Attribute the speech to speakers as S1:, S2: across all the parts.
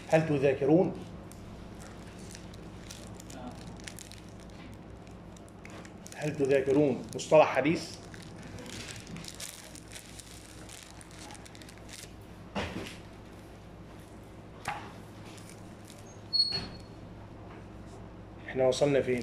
S1: هل تذاكرون؟ هل تذاكرون مصطلح حديث؟ احنا وصلنا فين؟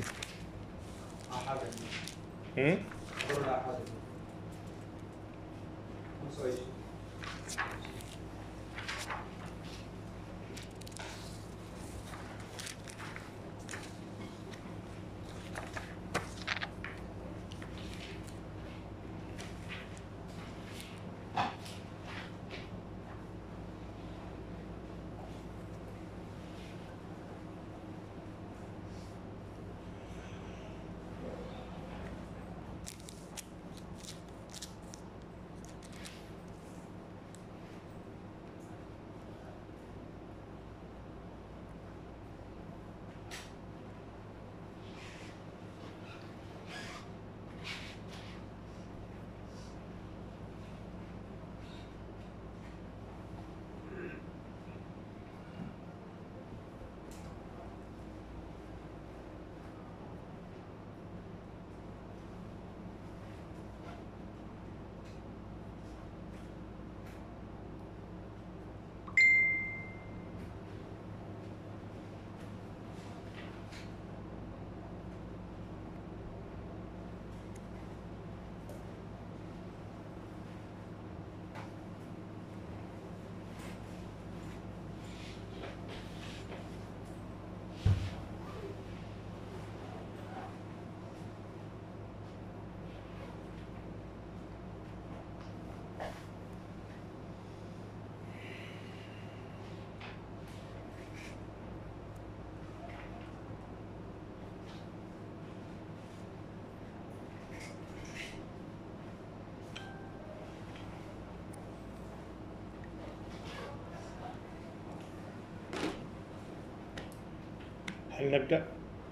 S1: هل نبدأ؟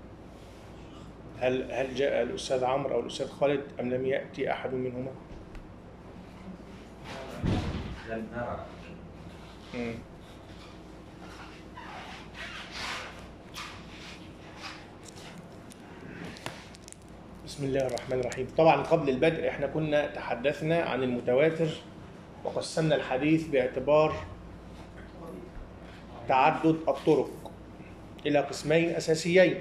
S1: هل جاء الأستاذ عمرو أو الأستاذ خالد أم لم يأتي أحد منهما؟
S2: لم نرى.
S1: بسم الله الرحمن الرحيم. طبعا قبل البدء احنا كنا تحدثنا عن المتواتر وقسمنا الحديث باعتبار تعدد الطرق إلى قسمين أساسيين.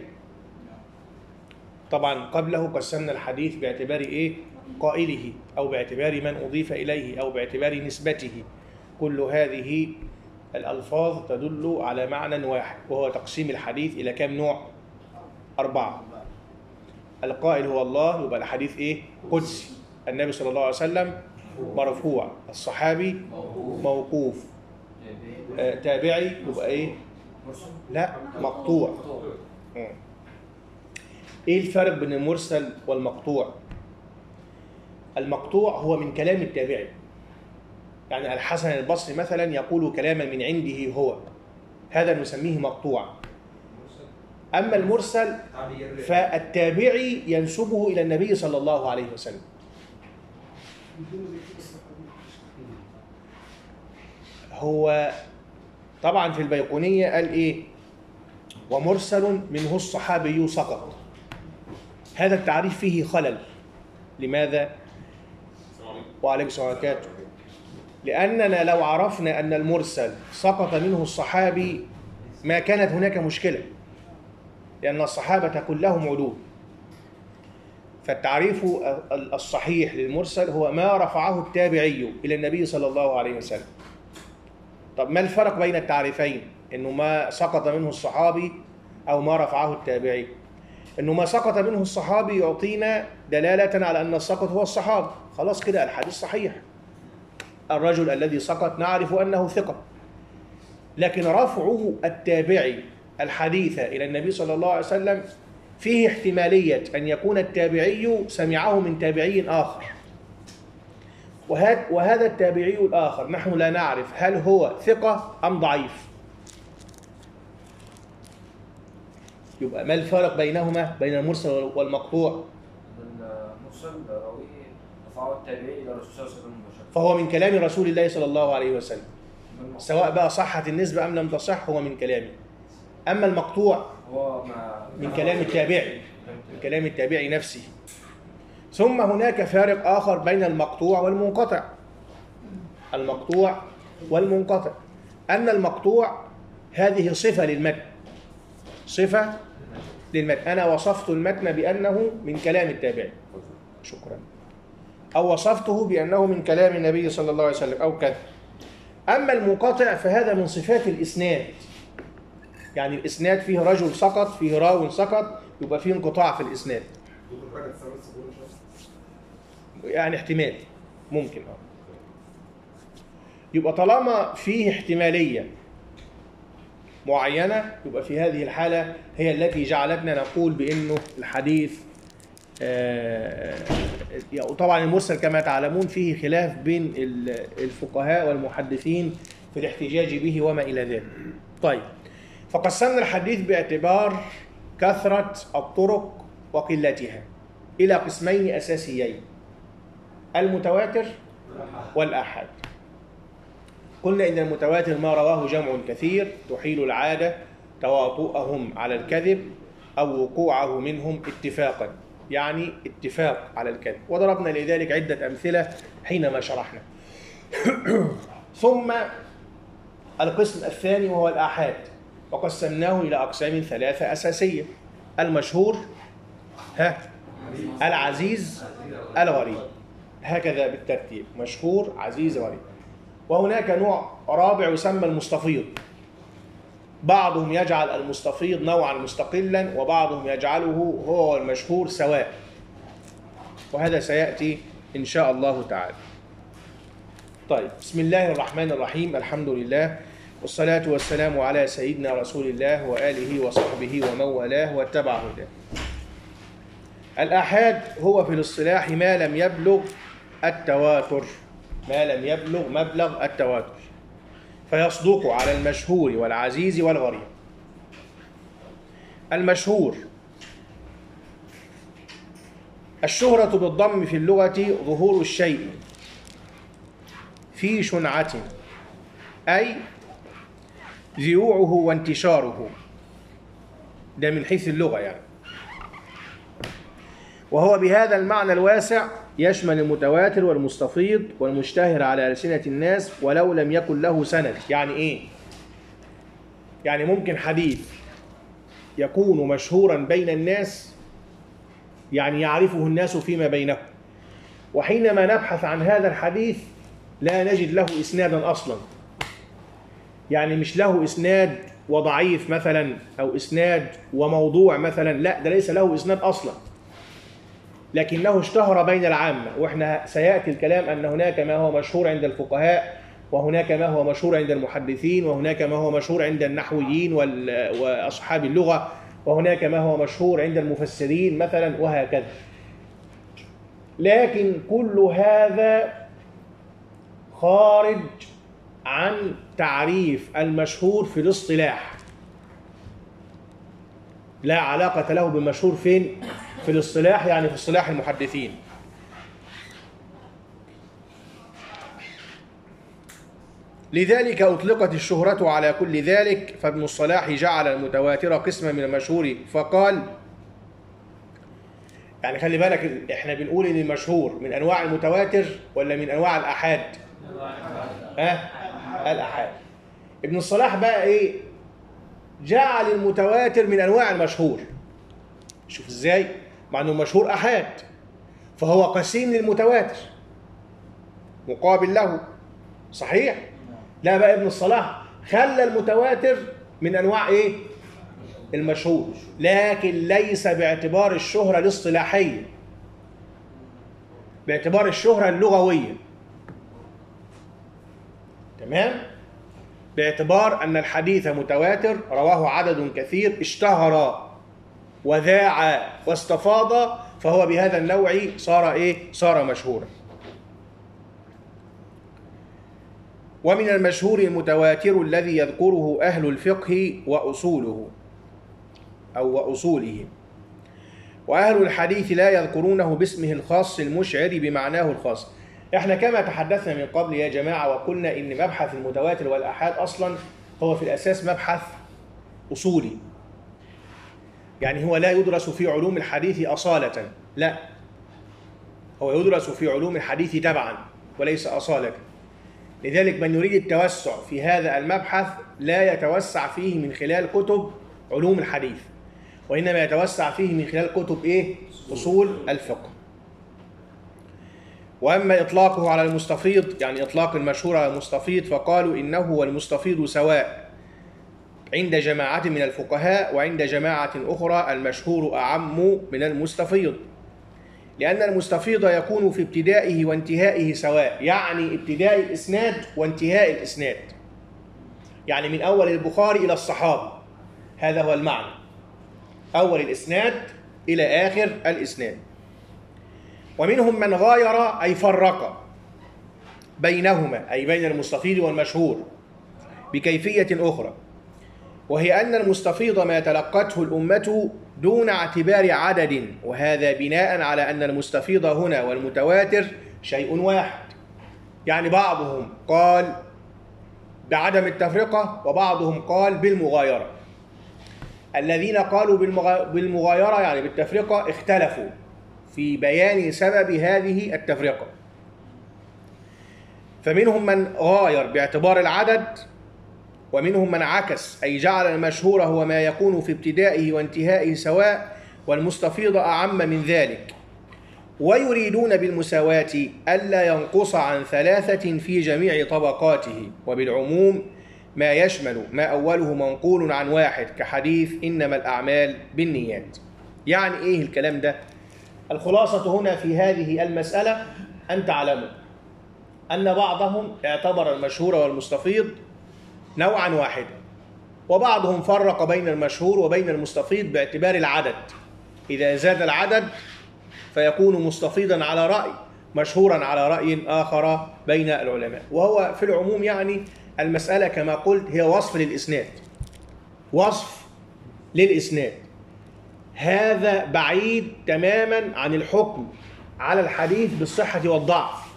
S1: طبعا قبله قسمنا الحديث باعتبار إيه؟ قائله، أو باعتبار من أضيف إليه، أو باعتبار نسبته. كل هذه الألفاظ تدل على معنى واحد، وهو تقسيم الحديث إلى كم نوع؟ 4. القائل هو الله، يبقى الحديث إيه؟ قدسي. النبي صلى الله عليه وسلم مرفوع، الصحابي موقوف، تابعي يبقى إيه؟ لا، مقطوع. ايه الفرق بين المرسل والمقطوع؟ المقطوع هو من كلام التابعي، يعني الحسن البصري مثلا يقول كلاما من عنده هو، هذا نسميه مقطوع. اما المرسل فالتابعي ينسبه الى النبي صلى الله عليه وسلم. هو طبعا في البيقونية قال ايه؟ ومرسل منه الصحابي سقط. هذا التعريف فيه خلل. لماذا؟ وعليكم السلام وبركاته. لأننا لو عرفنا أن المرسل سقط منه الصحابي ما كانت هناك مشكلة، لأن الصحابة كلهم عدول. فالتعريف الصحيح للمرسل هو ما رفعه التابعي إلى النبي صلى الله عليه وسلم. طب ما الفرق بين التعريفين؟ إنه ما سقط منه الصحابي أو ما رفعه التابعي. إنه ما سقط منه الصحابي يعطينا دلالة على أن السقط هو الصحابي، خلاص كده الحديث صحيح. الرجل الذي سقط نعرف أنه ثقة. لكن رفعه التابعي الحديث إلى النبي صلى الله عليه وسلم فيه احتمالية أن يكون التابعي سمعه من تابعي آخر، وهذا التابعي الآخر نحن لا نعرف هل هو ثقة أم ضعيف. يبقى ما الفرق بينهما بين المرسل والمقطوع؟
S2: المرسل راويه رفعه التابعي إلى الرسول صلى الله عليه وسلم مباشرة،
S1: فهو من كلام رسول الله صلى الله عليه وسلم. سواء بقى صحت النسبة أم لم تصح هو من كلامه. أما المقطوع
S2: هو
S1: من كلام التابعي، من كلام التابعي نفسه. ثم هناك فارق آخر بين المقطوع والمنقطع. المقطوع والمنقطع أن المقطوع هذه صفة للمتن، صفة للمتن. أنا وصفت المتن بأنه من كلام التابعي، شكرا، أو وصفته بأنه من كلام النبي صلى الله عليه وسلم أو كذا. أما المنقطع فهذا من صفات الإسناد، يعني الإسناد فيه رجل سقط، فيه راو سقط، يبقى فيه انقطاع في الإسناد. يعني احتمال ممكن يبقى طالما فيه احتمالية معينة، يبقى في هذه الحالة هي التي جعلتنا نقول بأنه الحديث طبعا المرسل كما تعلمون فيه خلاف بين الفقهاء والمحدثين في الاحتجاج به وما إلى ذلك. طيب، فقسمنا الحديث باعتبار كثرة الطرق وقلتها إلى قسمين أساسيين: المتواتر والآحاد. قلنا إن المتواتر ما رواه جمع كثير تحيل العادة تواطؤهم على الكذب أو وقوعه منهم اتفاقا، يعني اتفاق على الكذب، وضربنا لذلك عدة أمثلة حينما شرحنا. ثم القسم الثاني وهو الآحاد، وقسمناه إلى أقسام ثلاثة أساسية: المشهور، العزيز، الغريب، هكذا بالترتيب: مشهور، عزيز، غريب. وهناك نوع رابع يسمى المستفيض. بعضهم يجعل المستفيض نوعا مستقلا، وبعضهم يجعله هو المشهور سواء، وهذا سيأتي إن شاء الله تعالى. طيب، بسم الله الرحمن الرحيم، الحمد لله والصلاة والسلام على سيدنا رسول الله وآله وصحبه ومن والاه واتبع هداه. الآحاد هو في الاصطلاح ما لم يبلغ التواتر، ما لم يبلغ مبلغ التواتر، فيصدق على المشهور والعزيز والغريب. المشهور: الشهرة بالضم في اللغة ظهور الشيء في شنعة، أي ذيوعه وانتشاره، ده من حيث اللغة يعني. وهو بهذا المعنى الواسع يشمل المتواتر والمستفيض والمشتهر على ألسنة الناس ولو لم يكن له سند. يعني إيه؟ يعني ممكن حديث يكون مشهورا بين الناس، يعني يعرفه الناس فيما بينهم، وحينما نبحث عن هذا الحديث لا نجد له إسنادا أصلا، يعني مش له إسناد وضعيف مثلا أو إسناد وموضوع مثلا، لا، ده ليس له إسناد أصلا، لكنه اشتهر بين العامة. وإحنا سيأتي الكلام أن هناك ما هو مشهور عند الفقهاء، وهناك ما هو مشهور عند المحدثين، وهناك ما هو مشهور عند النحويين وأصحاب اللغة، وهناك ما هو مشهور عند المفسرين مثلا، وهكذا. لكن كل هذا خارج عن تعريف المشهور في الاصطلاح، لا علاقة له بالمشهور فين؟ في الاصطلاح، يعني في اصطلاح المحدثين. لذلك أطلقت الشهرة على كل ذلك، فابن الصلاح جعل المتواتر قسما من المشهور فقال، يعني خلي بالك احنا بنقول ان المشهور من انواع المتواتر ولا من انواع الآحاد؟ الآحاد. ابن الصلاح بقى ايه؟ جعل المتواتر من انواع المشهور. شوف ازاي؟ مع انه المشهور آحاد، فهو قسيم للمتواتر مقابل له، صحيح؟ لا، بقى ابن الصلاح خلى المتواتر من انواع ايه؟ المشهور، لكن ليس باعتبار الشهرة الاصطلاحية، باعتبار الشهرة اللغوية. تمام؟ باعتبار أن الحديث متواتر رواه عدد كثير اشتهر وذاع واستفاض، فهو بهذا النوع صار ايه؟ صار مشهورا. ومن المشهور المتواتر الذي يذكره أهل الفقه وأصوله أو وأصوله، وأهل الحديث لا يذكرونه باسمه الخاص المشعر بمعناه الخاص. احنا كما تحدثنا من قبل يا جماعة وقلنا إن مبحث المتواتر والآحاد أصلا هو في الأساس مبحث أصولي، يعني هو لا يدرس في علوم الحديث أصالة، لا، هو يدرس في علوم الحديث تبعا وليس أصالة. لذلك من يريد التوسع في هذا المبحث لا يتوسع فيه من خلال كتب علوم الحديث، وإنما يتوسع فيه من خلال كتب إيه؟ أصول الفقه. وأما إطلاقه على المستفيض، يعني إطلاق المشهور على المستفيض، فقالوا إنه والمستفيض سواء عند جماعة من الفقهاء، وعند جماعة أخرى المشهور أعم من المستفيض، لأن المستفيض يكون في ابتدائه وانتهائه سواء، يعني ابتداء الإسناد وانتهاء الإسناد، يعني من أول البخاري إلى الصحابة، هذا هو المعنى، أول الإسناد إلى آخر الإسناد. ومنهم من غاير أي فرق بينهما، أي بين المستفيض والمشهور، بكيفية أخرى، وهي أن المستفيض ما تلقته الأمة دون اعتبار عدد، وهذا بناء على أن المستفيض هنا والمتواتر شيء واحد. يعني بعضهم قال بعدم التفرقة وبعضهم قال بالمغايرة. الذين قالوا بالمغايرة يعني بالتفرقة اختلفوا في بيان سبب هذه التفرقة، فمنهم من غاير باعتبار العدد، ومنهم من عكس أي جعل المشهور هو ما يكون في ابتدائه وانتهائه سواء، والمستفيض أعم من ذلك، ويريدون بالمساواة ألا ينقص عن 3 في جميع طبقاته، وبالعموم ما يشمل ما أوله منقول عن واحد، كحديث إنما الأعمال بالنيات. يعني إيه الكلام ده؟ الخلاصة هنا في هذه المسألة أن تعلموا أن بعضهم اعتبر المشهور والمستفيض نوعا واحدا، وبعضهم فرق بين المشهور وبين المستفيض باعتبار العدد، إذا زاد العدد فيكون مستفيضا على رأي، مشهورا على رأي آخر بين العلماء. وهو في العموم يعني المسألة كما قلت هي وصف للإسناد، وصف للإسناد، هذا بعيد تماما عن الحكم على الحديث بالصحة والضعف.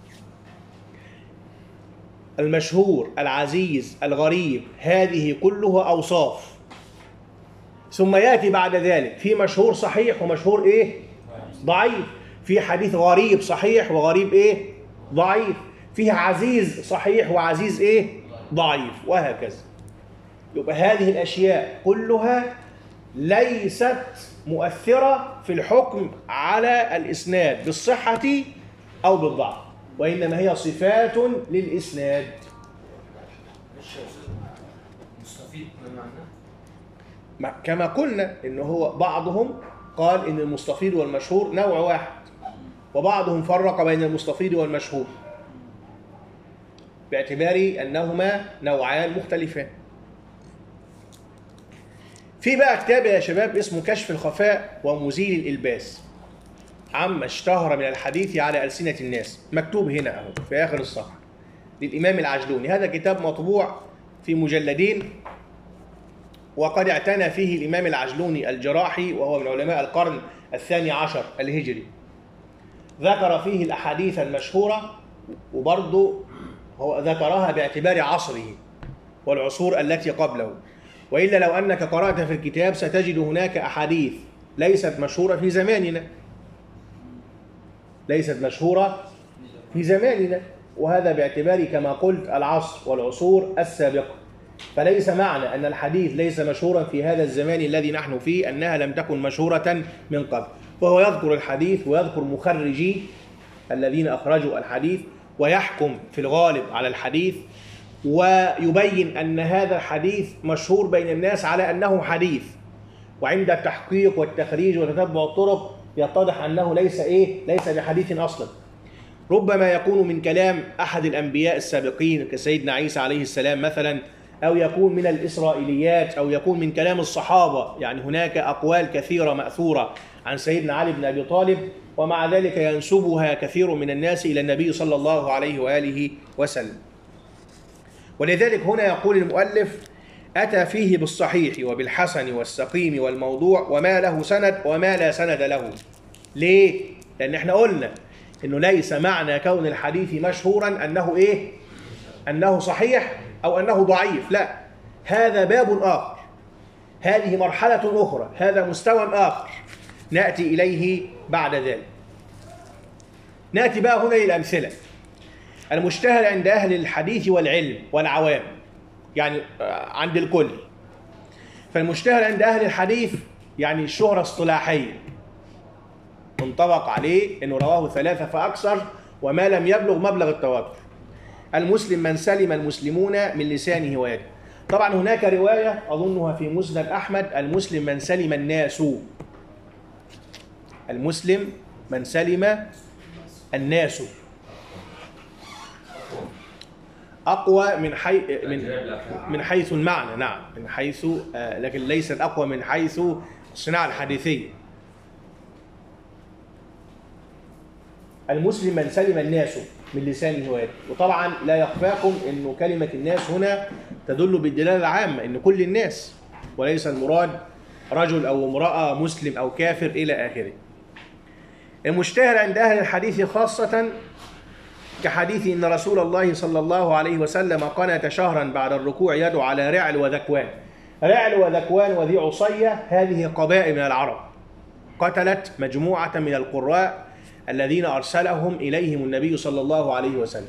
S1: المشهور، العزيز، الغريب، هذه كلها أوصاف، ثم يأتي بعد ذلك في مشهور صحيح ومشهور إيه؟ ضعيف، في حديث غريب صحيح وغريب إيه؟ ضعيف، فيه عزيز صحيح وعزيز إيه؟ ضعيف، وهكذا. يبقى هذه الأشياء كلها ليست مؤثرة في الحكم على الإسناد بالصحة أو بالضعف، وإنما هي صفات للإسناد.
S2: مستفيد ما معناه؟
S1: كما قلنا إن هو بعضهم قال إن المستفيض والمشهور نوع واحد، وبعضهم فرق بين المستفيض والمشهور باعتبار أنهما نوعان مختلفان. في بقى كتاب يا شباب اسمه كشف الخفاء ومزيل الإلباس عما اشتهر من الحديث على ألسنة الناس، مكتوب هنا أهو في آخر الصفحة، للإمام العجلوني. هذا كتاب مطبوع في مجلدين، وقد اعتنى فيه الإمام العجلوني الجراحي، وهو من علماء القرن 12 الهجري. ذكر فيه الأحاديث المشهورة، وبرضه هو ذكرها باعتبار عصره والعصور التي قبله، وإلا لو أنك قرأت في الكتاب ستجد هناك أحاديث ليست مشهورة في زماننا، ليست مشهورة في زماننا، وهذا باعتبار كما قلت العصر والعصور السابقة. فليس معنى أن الحديث ليس مشهورا في هذا الزمان الذي نحن فيه أنها لم تكن مشهورة من قبل. فهو يذكر الحديث ويذكر مخرجي الذين أخرجوا الحديث، ويحكم في الغالب على الحديث، ويبين أن هذا الحديث مشهور بين الناس على أنه حديث، وعند التحقيق والتخريج وتتبع الطرق يتضح أنه ليس بحديث أصلا. ربما يكون من كلام أحد الأنبياء السابقين كسيدنا عيسى عليه السلام مثلا، أو يكون من الإسرائيليات، أو يكون من كلام الصحابة. يعني هناك أقوال كثيرة مأثورة عن سيدنا علي بن أبي طالب، ومع ذلك ينسبها كثير من الناس إلى النبي صلى الله عليه وآله وسلم. ولذلك هنا يقول المؤلف: أتى فيه بالصحيح وبالحسن والسقيم والموضوع وما له سند وما لا سند له. ليه؟ لأن احنا قلنا إنه ليس معنى كون الحديث مشهورا أنه إيه؟ أنه صحيح أو أنه ضعيف، لا، هذا باب آخر، هذه مرحلة أخرى، هذا مستوى آخر نأتي إليه بعد ذلك. نأتي بقى هنا للأمثلة. المشتهر عند أهل الحديث والعلم والعوام، يعني عند الكل. فالمشتهر عند أهل الحديث يعني الشهرة اصطلاحية، منطبق عليه أنه رواه 3 فأكثر وما لم يبلغ مبلغ التواتر. المسلم من سلم المسلمون من لسانه ويده. طبعا هناك رواية أظنها في مسند أحمد: المسلم من سلم الناس. المسلم من سلم الناس أقوى من حيث المعنى، نعم، من حيث لكن ليست أقوى من حيث الصناعة الحديثية. المسلم من سلم الناس من لسانه ويده. وطبعا لا يخفاكم أنه كلمة الناس هنا تدل بالدلالة العامة، أن كل الناس، وليس المراد رجل أو امرأة، مسلم أو كافر إلى آخره. المشتهر عند أهل الحديث خاصة كحديث إن رسول الله صلى الله عليه وسلم قنت شهرا بعد الركوع يدعو على رعل وذكوان. رعل وذكوان وذي عصية هذه قبائل من العرب قتلت مجموعة من القراء الذين أرسلهم إليهم النبي صلى الله عليه وسلم.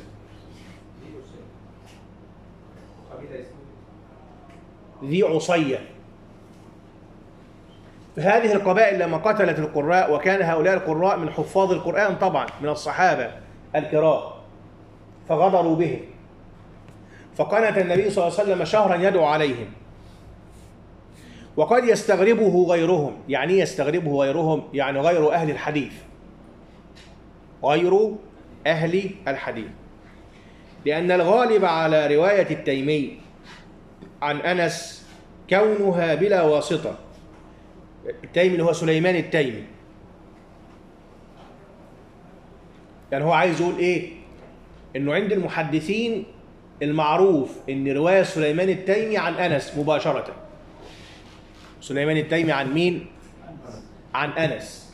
S1: ذي عصية. هذه القبائل لما قتلت القراء، وكان هؤلاء القراء من حفاظ القرآن طبعا من الصحابة الكرام، فغدروا بهم، فقنت النبي صلى الله عليه وسلم شهرا يدعو عليهم. وقد يستغربه غيرهم. يعني يستغربه غيرهم يعني غير أهل الحديث، غير أهل الحديث، لأن الغالب على رواية التيمي عن أنس كونها بلا واسطة. التيمي اللي هو سليمان التيمي، يعني هو عايز يقول إيه؟ إنه عند المحدثين المعروف إن رواية سليمان التيمي عن أنس مباشرة. سليمان التيمي عن مين؟ عن أنس.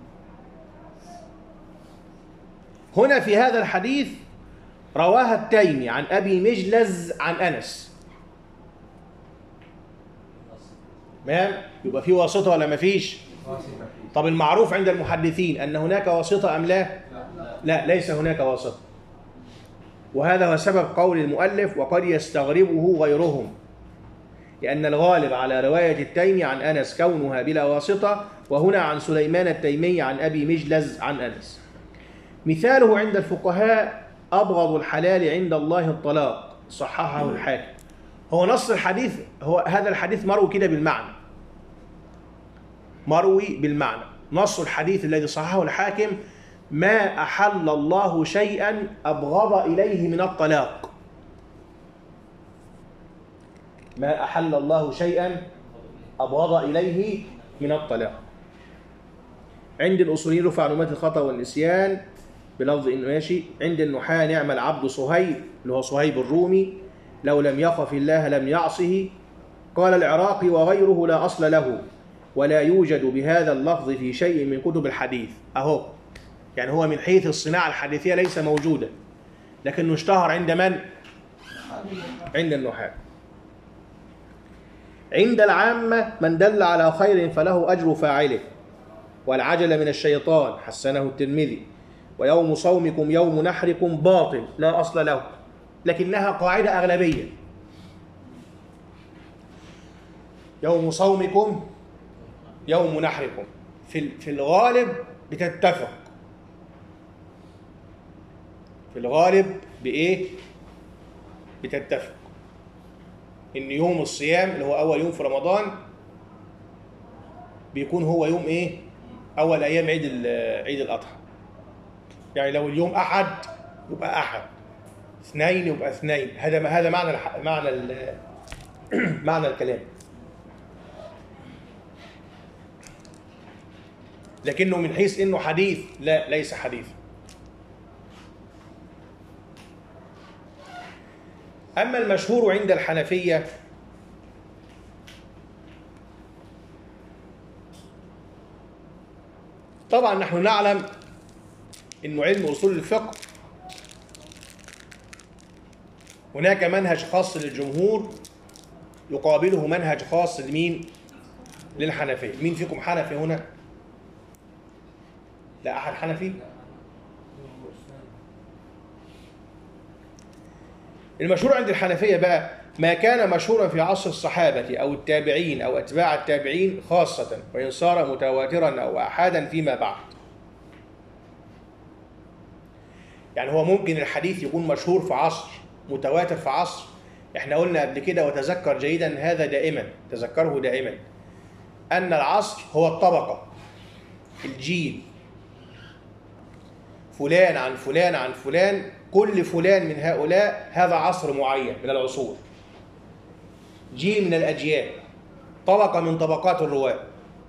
S1: هنا في هذا الحديث رواها التيمي عن أبي مجلز عن أنس. تمام؟ يبقى في واسطة ولا ما فيش؟ طب المعروف عند المحدثين أن هناك واسطة أم لا؟ لا، ليس هناك واسطة. وهذا هو سبب قول المؤلف وقد يستغربه غيرهم، لأن الغالب على رواية التيمي عن أنس كونها بلا واسطة، وهنا عن سليمان التيمي عن أبي مجلز عن أنس. مثاله عند الفقهاء: أبغض الحلال عند الله الطلاق، صححه الحاكم. هو نص الحديث، هو هذا الحديث مروي كده بالمعنى، مروي بالمعنى. نص الحديث الذي صححه الحاكم: ما أحل الله شيئا أبغض إليه من الطلاق. ما أحل الله شيئا أبغض إليه من الطلاق. عند الأصوليين رفع نمات الخطأ والنسيان بلفظ إنه ماشي. عند النحاة نعم العبد صهيب، اللي هو صهيب الرومي، لو لم يخف الله لم يعصه. قال العراقي وغيره لا أصل له ولا يوجد بهذا اللفظ في شيء من كتب الحديث. أهو يعني هو من حيث الصناعة الحديثية ليس موجودا، لكنه اشتهر عند من؟ عند النحاة. عند العامة من دل على خير فله أجر فاعله، والعجل من الشيطان، حسنه الترمذي. ويوم صومكم يوم نحركم باطل لا أصل له، لكنها قاعدة أغلبية. يوم صومكم يوم نحركم في الغالب بتتفق، في الغالب بإيه؟ بتتفق إن يوم الصيام اللي هو أول يوم في رمضان بيكون هو يوم إيه؟ أول أيام عيد الأضحى. يعني لو اليوم أحد يبقى أحد، اثنين يبقى اثنين. هذا معنى الكلام. لكنه من حيث إنه حديث، لا، ليس حديث. أما المشهور عند الحنفية طبعا نحن نعلم إنه علم أصول الفقه هناك منهج خاص للجمهور يقابله منهج خاص لمين؟ للحنفية. مين فيكم حنفي هنا؟ لا أحد حنفي؟ المشهور عند الحنفية بقى ما كان مشهورا في عصر الصحابة أو التابعين أو أتباع التابعين خاصة، وإن صار متواترا أو أحادا فيما بعد. يعني هو ممكن الحديث يكون مشهور في عصر، متواتر في عصر. احنا قلنا قبل كده وتذكر جيدا هذا دائما، تذكره دائما، أن العصر هو الطبقة، الجيل، فلان عن فلان عن فلان، كل فلان من هؤلاء هذا عصر معين من العصور، جيل من الأجيال، طبقة من طبقات الرواة.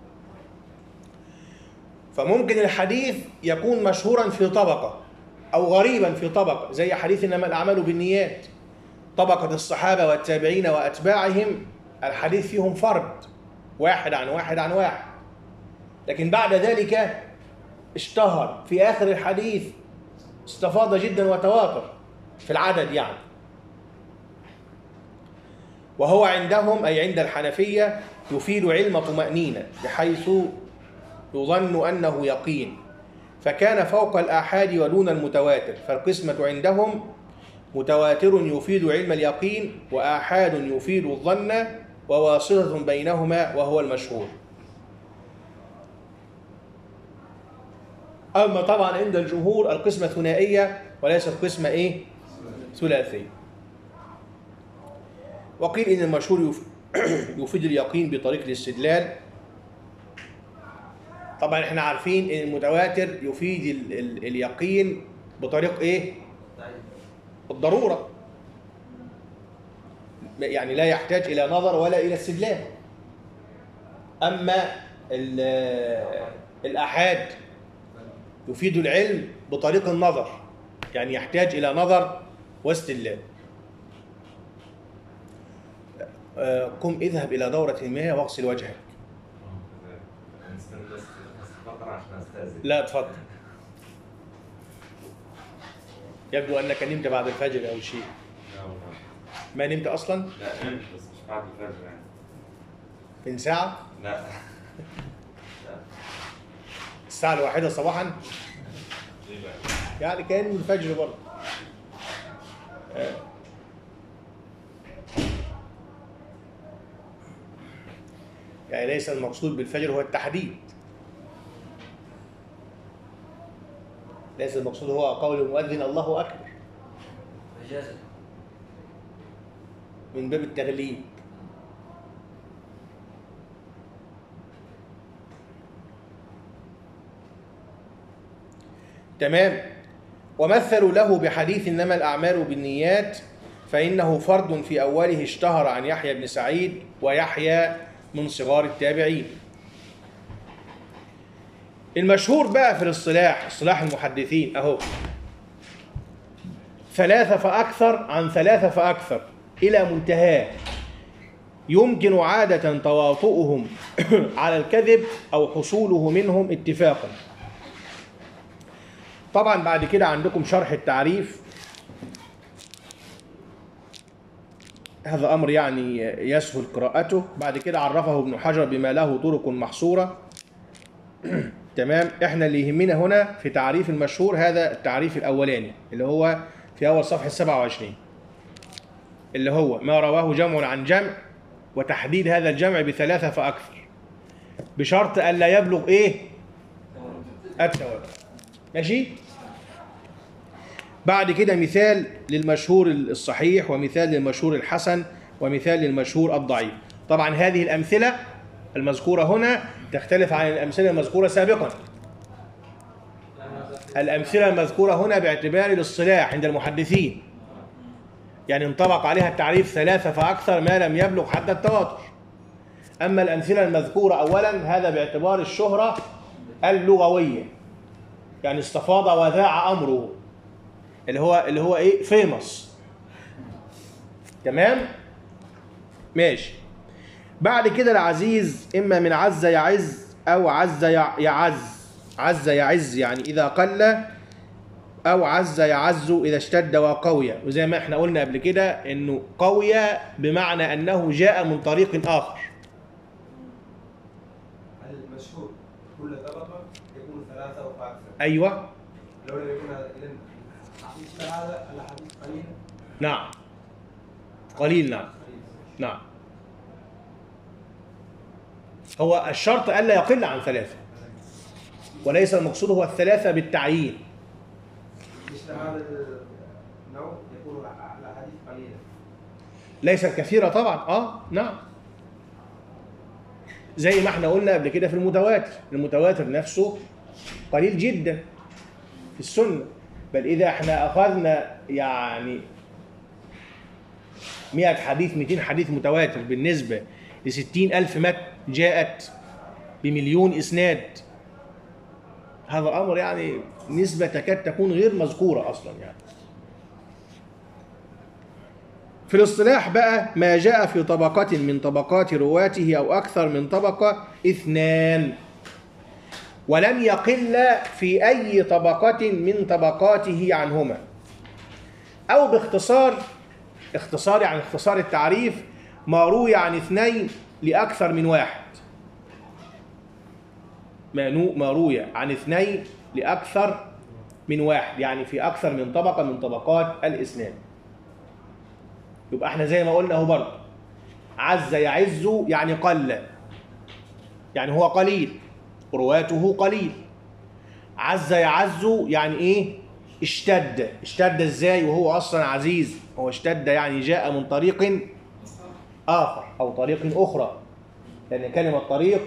S1: فممكن الحديث يكون مشهورا في طبقة أو غريبا في طبقة، زي حديث إنما الأعمال بالنيات، طبقة الصحابة والتابعين وأتباعهم الحديث فيهم فرد، واحد عن واحد عن واحد، لكن بعد ذلك اشتهر في آخر الحديث، استفاض جدا وتواتر في العدد يعني. وهو عندهم أي عند الحنفية يفيد علم طمأنينة بحيث يظن أنه يقين، فكان فوق الآحاد ودون المتواتر. فالقسمة عندهم متواتر يفيد علم اليقين، وآحاد يفيد الظن، وواسطة بينهما وهو المشهور. أما طبعا عند الجمهور القسمة ثنائية وليست قسمة إيه؟ ثلاثية. وقيل إن المشهور يفيد اليقين بطريق الاستدلال. طبعا احنا عارفين إن المتواتر يفيد اليقين بطريق إيه؟ الضرورة، يعني لا يحتاج إلى نظر ولا إلى استدلال. أما الآحاد يفيد العلم بطريق النظر، يعني يحتاج إلى نظر واستدلال. قم اذهب إلى دورة المياه واغسل وجهك. لا اتفضل. يبدو أنك نمت بعد الفجر أو شيء. ما نمت أصلا؟
S3: لا نمت بس مش بعد الفجر يعني.
S1: من ساعة؟
S3: لا.
S1: الساعة 1 صباحا؟ يعني كان الفجر برضه. يعني ليس المقصود بالفجر هو التحديد، ليس المقصود هو قول المؤذن الله أكبر
S2: مجازا
S1: من باب التغليب. تمام. ومثلوا له بحديث إنما الأعمال بالنيات، فإنه فرد في أوله اشتهر عن يحيى بن سعيد، ويحيى من صغار التابعين. المشهور بقى في الاصطلاح، اصطلاح المحدثين أهو، 3 فأكثر عن 3 فأكثر إلى منتهاه، يمكن عادة تواطؤهم على الكذب أو حصوله منهم اتفاقا. طبعا بعد كده عندكم شرح التعريف، هذا أمر يعني يسهل قراءته. بعد كده عرفه ابن حجر بما له طرق محصورة. تمام. احنا اللي يهمنا هنا في تعريف المشهور هذا التعريف الأولاني اللي هو في أول صفحة 27، اللي هو ما رواه جمع عن جمع، وتحديد هذا الجمع ب3 فأكثر، بشرط ألا يبلغ إيه؟ التواتر. ماشي؟ بعد كده مثال للمشهور الصحيح، ومثال للمشهور الحسن، ومثال للمشهور الضعيف. طبعا هذه الأمثلة المذكورة هنا تختلف عن الأمثلة المذكورة سابقا. الأمثلة المذكورة هنا باعتبار الاصطلاح عند المحدثين، يعني انطبق عليها التعريف 3 فأكثر ما لم يبلغ حد التواتر. أما الأمثلة المذكورة أولا هذا باعتبار الشهرة اللغوية، يعني استفاض وذاع أمره، اللي هو إيه؟ فيمس. تمام؟ ماشي. بعد كده العزيز إما من عز يعز أو عز يعز. عز يعز يعني إذا قل أو عز يعز إذا اشتد وقوي، وزي ما احنا قلنا قبل كده إنه قوي بمعنى أنه جاء من طريق آخر.
S4: المشهور كل طبقة يكون 3 أو فأكثر.
S1: أيوه.
S4: لو لم يكن الحديث هذا الحديث قليل.
S1: نعم. قليل. نعم. نعم. هو الشرط ألا يقل عن 3، وليس المقصود هو 3 بالتعيين.
S4: مثل هذا النوع يكون الحديث قليلا.
S1: ليست كثيرة طبعا. نعم. زي ما احنا قلنا قبل كده في المتواتر نفسه قليل جدا في السنة. بل إذا احنا أخذنا يعني 100 حديث 200 حديث متواتر بالنسبة ل60,000 متن جاءت ب1,000,000 إسناد، هذا أمر يعني نسبة تكاد تكون غير مذكورة أصلا يعني. في الاصطلاح بقى ما جاء في طبقة من طبقات رواته أو أكثر من طبقة 2، ولم يقل في أي طبقة من طبقاته عنهما، أو باختصار، يعني اختصار التعريف، ما روي عن 2 لأكثر من 1. ما روي عن 2 لأكثر من 1، يعني في أكثر من طبقة من طبقات الإسناد. يبقى احنا زي ما قلنا هو برضه عز يعز يعني قل، يعني هو قليل، رواته قليل. عز يعز يعني ايه؟ اشتد ازاي وهو اصلا عزيز؟ هو اشتد يعني جاء من طريق اخر او طريق اخرى، لان كلمة طريق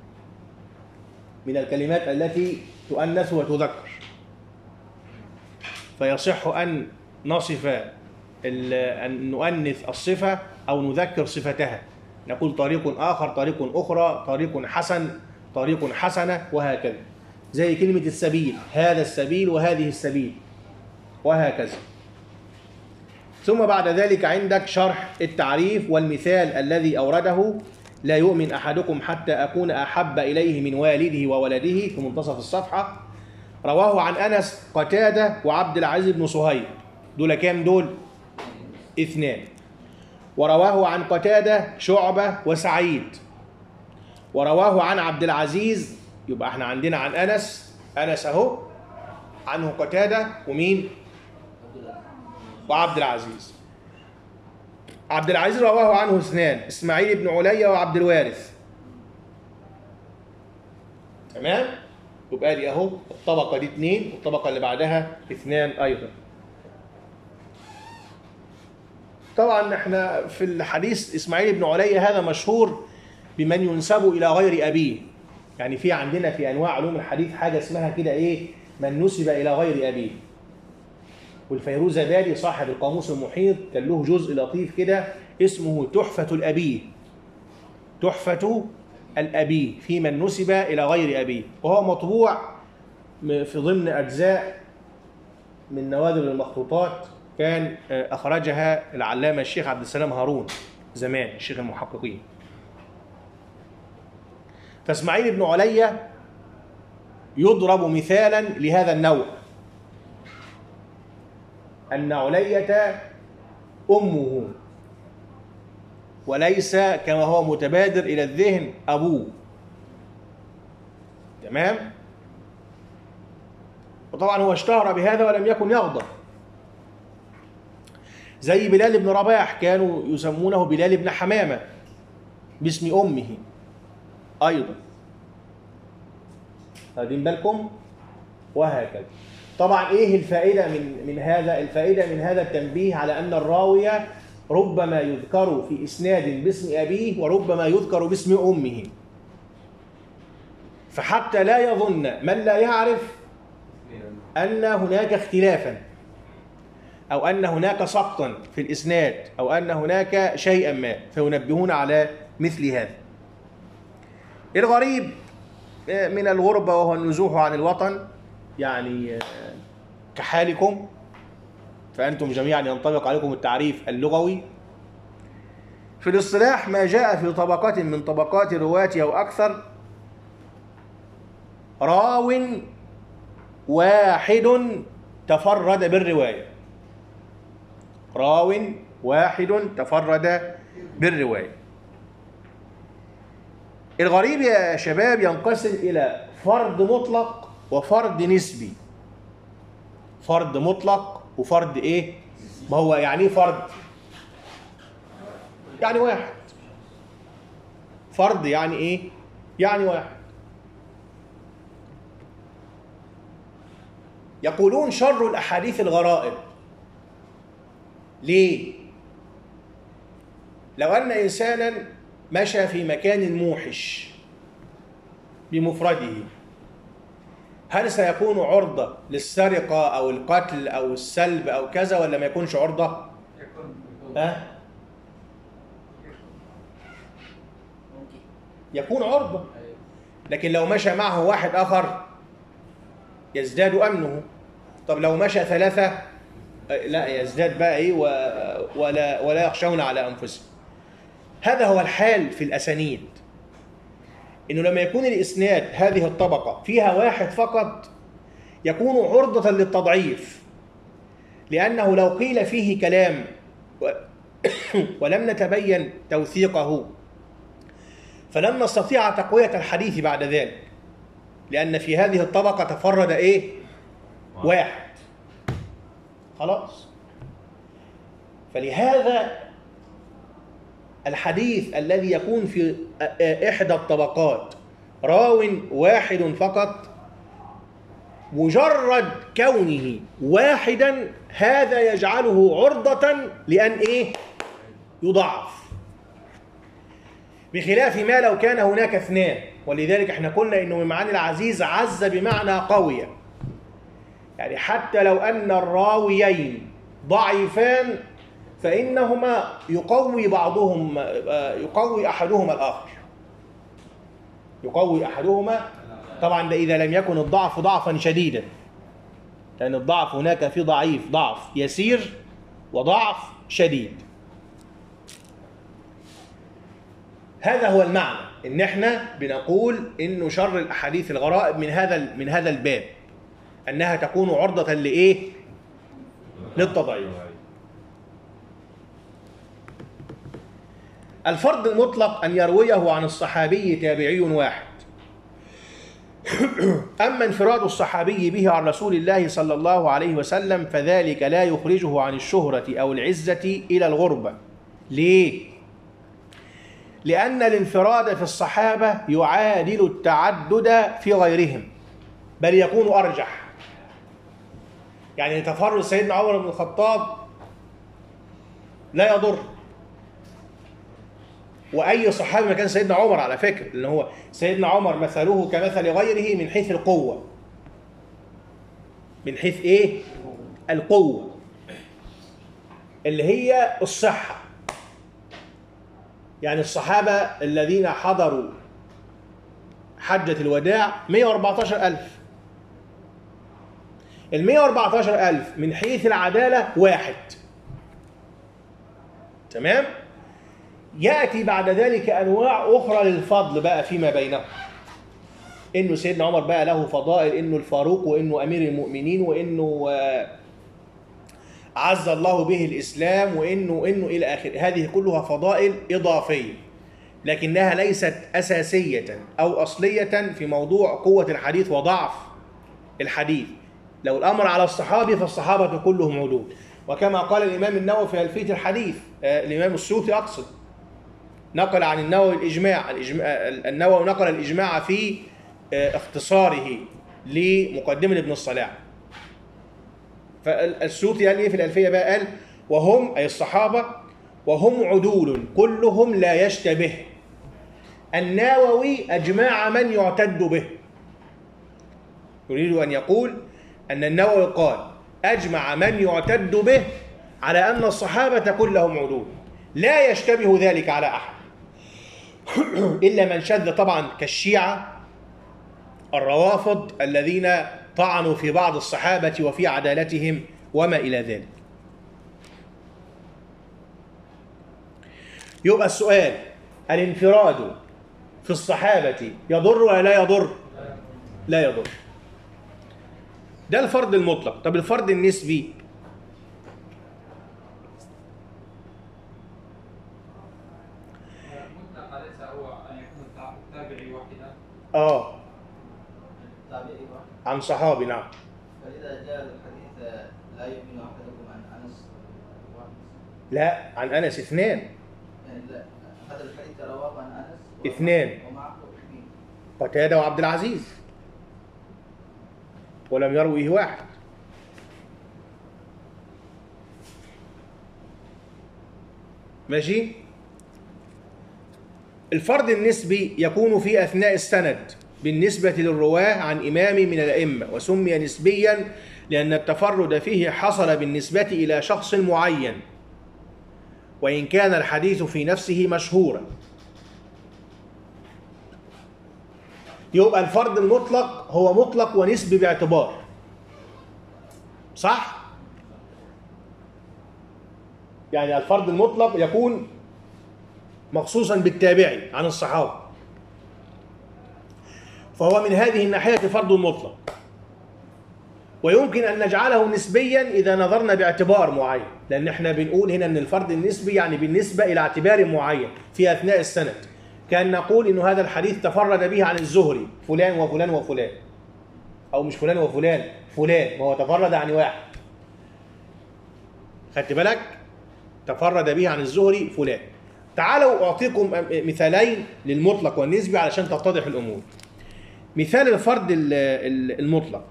S1: من الكلمات التي تؤنث وتذكر، فيصح ان نصف أن نؤنث الصفة أو نذكر صفتها، نقول طريق آخر، طريق أخرى، طريق حسن، طريق حسنة، وهكذا. زي كلمة السبيل، هذا السبيل وهذه السبيل، وهكذا. ثم بعد ذلك عندك شرح التعريف والمثال الذي أورده: لا يؤمن أحدكم حتى أكون أحب إليه من والده وولده، في منتصف الصفحة. رواه عن أنس قتادة وعبد العزيز بن صهيب. دول كام دول؟ 2. ورواه عن قتادة شعبة وسعيد. ورواه عن عبد العزيز، يبقى احنا عندنا عن أنس اهو، عنه قتادة ومين؟ وعبد العزيز. عبد العزيز رواه عنه 2، إسماعيل بن عليا وعبد الوارث. تمام؟ يبقى دي اهو الطبقة دي 2، والطبقة اللي بعدها 2 أيضا. طبعا احنا في الحديث إسماعيل بن عليا هذا مشهور بمن ينسب إلى غير أبيه، يعني في عندنا في أنواع علوم الحديث حاجة اسمها كده إيه؟ من نسب إلى غير أبيه. والفيروزابادي صاحب القاموس المحيط كان له جزء لطيف كده اسمه تحفة الأبيه، تحفة الأبيه في من نسب إلى غير أبيه، وهو مطبوع في ضمن أجزاء من نوادر المخطوطات، كان أخرجها العلامة الشيخ عبد السلام هارون زمان، الشيخ المحققين. فإسماعيل بن عليا يضرب مثالا لهذا النوع، أن علية أمه، وليس كما هو متبادر إلى الذهن أبوه. تمام؟ وطبعا هو اشتهر بهذا ولم يكن يغضب. زي بلال بن رباح، كانوا يسمونه بلال بن حمامة باسم أمه أيضا، واخدين بالكم؟ وهكذا. طبعا إيه الفائدة من هذا؟ الفائدة من هذا التنبيه على أن الراوي ربما يذكر في إسناد باسم أبيه وربما يذكر باسم أمه، فحتى لا يظن من لا يعرف أن هناك اختلافا، أو أن هناك سقطا في الإسناد، أو أن هناك شيئا ما، فينبهون على مثل هذا. الغريب من الغربة وهو النزوح عن الوطن، يعني كحالكم، فأنتم جميعا ينطبق عليكم التعريف اللغوي. في الاصطلاح ما جاء في طبقة من طبقات رواته أو أكثر، راو واحد تفرد بالرواية. راو واحد تفرد بالرواية. الغريب يا شباب ينقسم إلى فرد مطلق وفرد نسبي. فرد مطلق وفرد إيه؟ ما هو يعني فرد؟ يعني واحد. فرد يعني إيه؟ يعني واحد. يقولون شر الأحاديث الغرائب. ليه؟ لو أن إنسانا مشى في مكان موحش بمفرده، هل سيكون عرضة للسرقة أو القتل أو السلب أو كذا ولا ما يكونش عرضة؟ يكون عرضة. لكن لو مشى معه واحد آخر يزداد أمنه. طب لو مشى ثلاثة لا يزداد بقى إيه ولا يخشون على أنفسهم. هذا هو الحال في الأسانيد، إنه لما يكون الإسناد هذه الطبقة فيها واحد فقط يكون عرضة للتضعيف، لأنه لو قيل فيه كلام ولم نتبين توثيقه فلن نستطيع تقوية الحديث بعد ذلك، لأن في هذه الطبقة تفرد إيه؟ واحد. خلاص. فلهذا الحديث الذي يكون في إحدى الطبقات راو واحد فقط، مجرد كونه واحدا هذا يجعله عرضة لأن إيه؟ يضعف، بخلاف ما لو كان هناك اثنان. ولذلك احنا قلنا إنه من معاني العزيز عز بمعنى قوية، يعني حتى لو أن الراويين ضعيفان فإنهما يقوي أحدهما الآخر. يقوي أحدهما، طبعا ده إذا لم يكن الضعف ضعفا شديدا، لأن الضعف هناك في ضعف يسير وضعف شديد. هذا هو المعنى، إن احنا بنقول إنه شر الأحاديث الغرائب من هذا الباب، أنها تكون عرضة لإيه؟ للتضعيف. الفرد المطلق أن يرويه عن الصحابي تابعي واحد. أما انفراد الصحابي به عن رسول الله صلى الله عليه وسلم فذلك لا يخرجه عن الشهرة أو العزة إلى الغربة. ليه؟ لأن الانفراد في الصحابة يعادل التعدد في غيرهم، بل يكون أرجح. يعني تفرد سيدنا عمر بن الخطاب لا يضر، وأي صحابي مكان سيدنا عمر على فكرة، لأن هو سيدنا عمر مثله كمثل غيره من حيث القوة. من حيث إيه؟ القوة اللي هي الصحة. يعني الصحابة الذين حضروا حجة الوداع 114,000. 114,000 من حيث العدالة واحد. تمام؟ يأتي بعد ذلك أنواع أخرى للفضل بقى فيما بينهم، إنه سيدنا عمر بقى له فضائل، إنه الفاروق، وإنه أمير المؤمنين، وإنه عز الله به الإسلام، وإنه إلى آخر. هذه كلها فضائل إضافية، لكنها ليست أساسية أو أصلية في موضوع قوة الحديث وضعف الحديث. لو الأمر على الصحابة فالصحابة كلهم عدول، وكما قال الإمام النووي في ألفية الحديث، الإمام السيوطي أقصد، نقل عن النووي الإجماع. النووي نقل الإجماع في اختصاره لمقدمة ابن الصلاح. فالسيوطي قال إيه في الألفية بقى؟ قال وهم أي الصحابة وهم عدول كلهم لا يشتبه. النووي أجماع من يعتد به. يريد أن يقول أن النووي قال أجمع من يعتد به على أن الصحابة كلهم عدول لا يشتبه ذلك على أحد إلا من شذ طبعا كالشيعة الروافض الذين طعنوا في بعض الصحابة وفي عدالتهم وما إلى ذلك. يبقى السؤال: الانفراد في الصحابة يضر ولا لا يضر؟ لا يضر. ده الفرد المطلق. طب الفرد النسبي؟
S4: مطلق ليس هو أن يكون التابعي واحدا.
S5: التابعي واحد.
S1: عن صحابي، نعم.
S5: فإذا جاء الحديث لا يؤمن أحدكم عن أنس واحد.
S1: لا، عن أنس اثنان.
S5: يعني لا، هذا الحديث رواه عن أنس
S1: اثنان.
S5: ومعه اثنين.
S1: قتادة وعبد العزيز، ولم يرويه واحد. ماشي. الفرد النسبي يكون في أثناء السند بالنسبة للرواة عن إمام من الأئمة، وسمي نسبيا لأن التفرد فيه حصل بالنسبة إلى شخص معين، وإن كان الحديث في نفسه مشهورا. يبقى الفرد المطلق هو مطلق ونسبي باعتبار، صح؟ يعني الفرد المطلق يكون مخصوصا بالتابعي عن الصحابة، فهو من هذه الناحية فرد مطلق. ويمكن أن نجعله نسبيا إذا نظرنا باعتبار معين، لأن احنا بنقول هنا أن الفرد النسبي يعني بالنسبة إلى اعتبار معين في أثناء السند. كان نقول إن هذا الحديث تفرد به عن الزهري فلان وفلان وفلان، أو مش فلان وفلان، فلان، ما هو تفرد عن واحد. خدت بالك؟ تفرد به عن الزهري فلان. تعالوا أعطيكم مثالين للمطلق والنسبي علشان تتضح الأمور. مثال الفرد المطلق: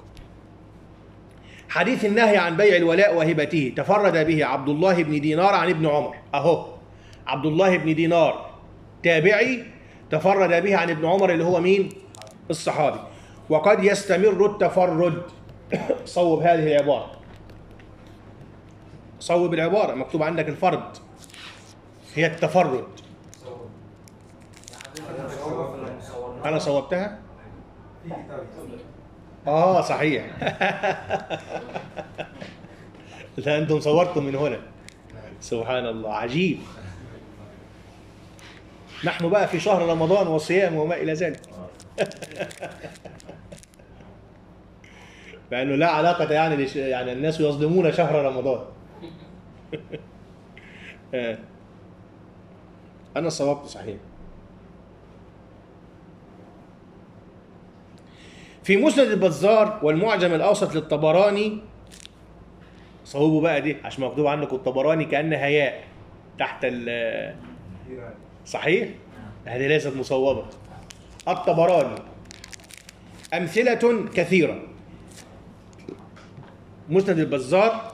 S1: حديث النهي عن بيع الولاء وهبته، تفرد به عبد الله بن دينار عن ابن عمر. أهو عبد الله بن دينار تابعي تفرد به عن ابن عمر اللي هو مين؟ الصحابي. وقد يستمر التفرد. صوب هذه العبارة، صوب العبارة، مكتوب عندك الفرد هي التفرد. أنا صوبتها؟
S4: في كتاب
S1: صحيح. لا، أنتم صورتم من هنا. سبحان الله، عجيب. نحن بقى في شهر رمضان وصيام وما إلى ذلك. مع أنه لا علاقة يعني الناس يظلمون شهر رمضان. أنا صوبت صحيح. في مسند البزار والمعجم الأوسط للطبراني، صوبوا بقى دي عشان مكتوب عنكم الطبراني كأنها ياء تحت صحيح؟ هذه ليست مصوبة. الطبراني أمثلة كثيرة. مسند البزار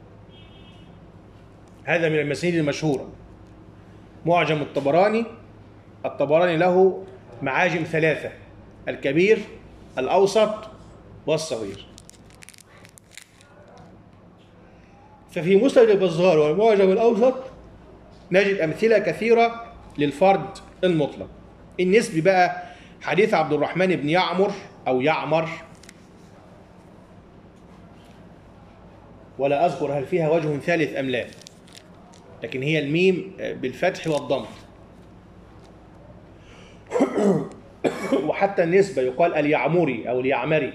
S1: هذا من المسانيد المشهورة. معجم الطبراني له معاجم ثلاثة: الكبير، الأوسط، والصغير. ففي مسند البزار والمعجم الأوسط نجد أمثلة كثيرة للفرد المطلق. النسبي بقى حديث عبد الرحمن بن يعمر أو يعمر، ولا أذكر هل فيها وجه ثالث أم لا، لكن هي الميم بالفتح والضم. وحتى النسبة يقال اليعمري أو اليعمري.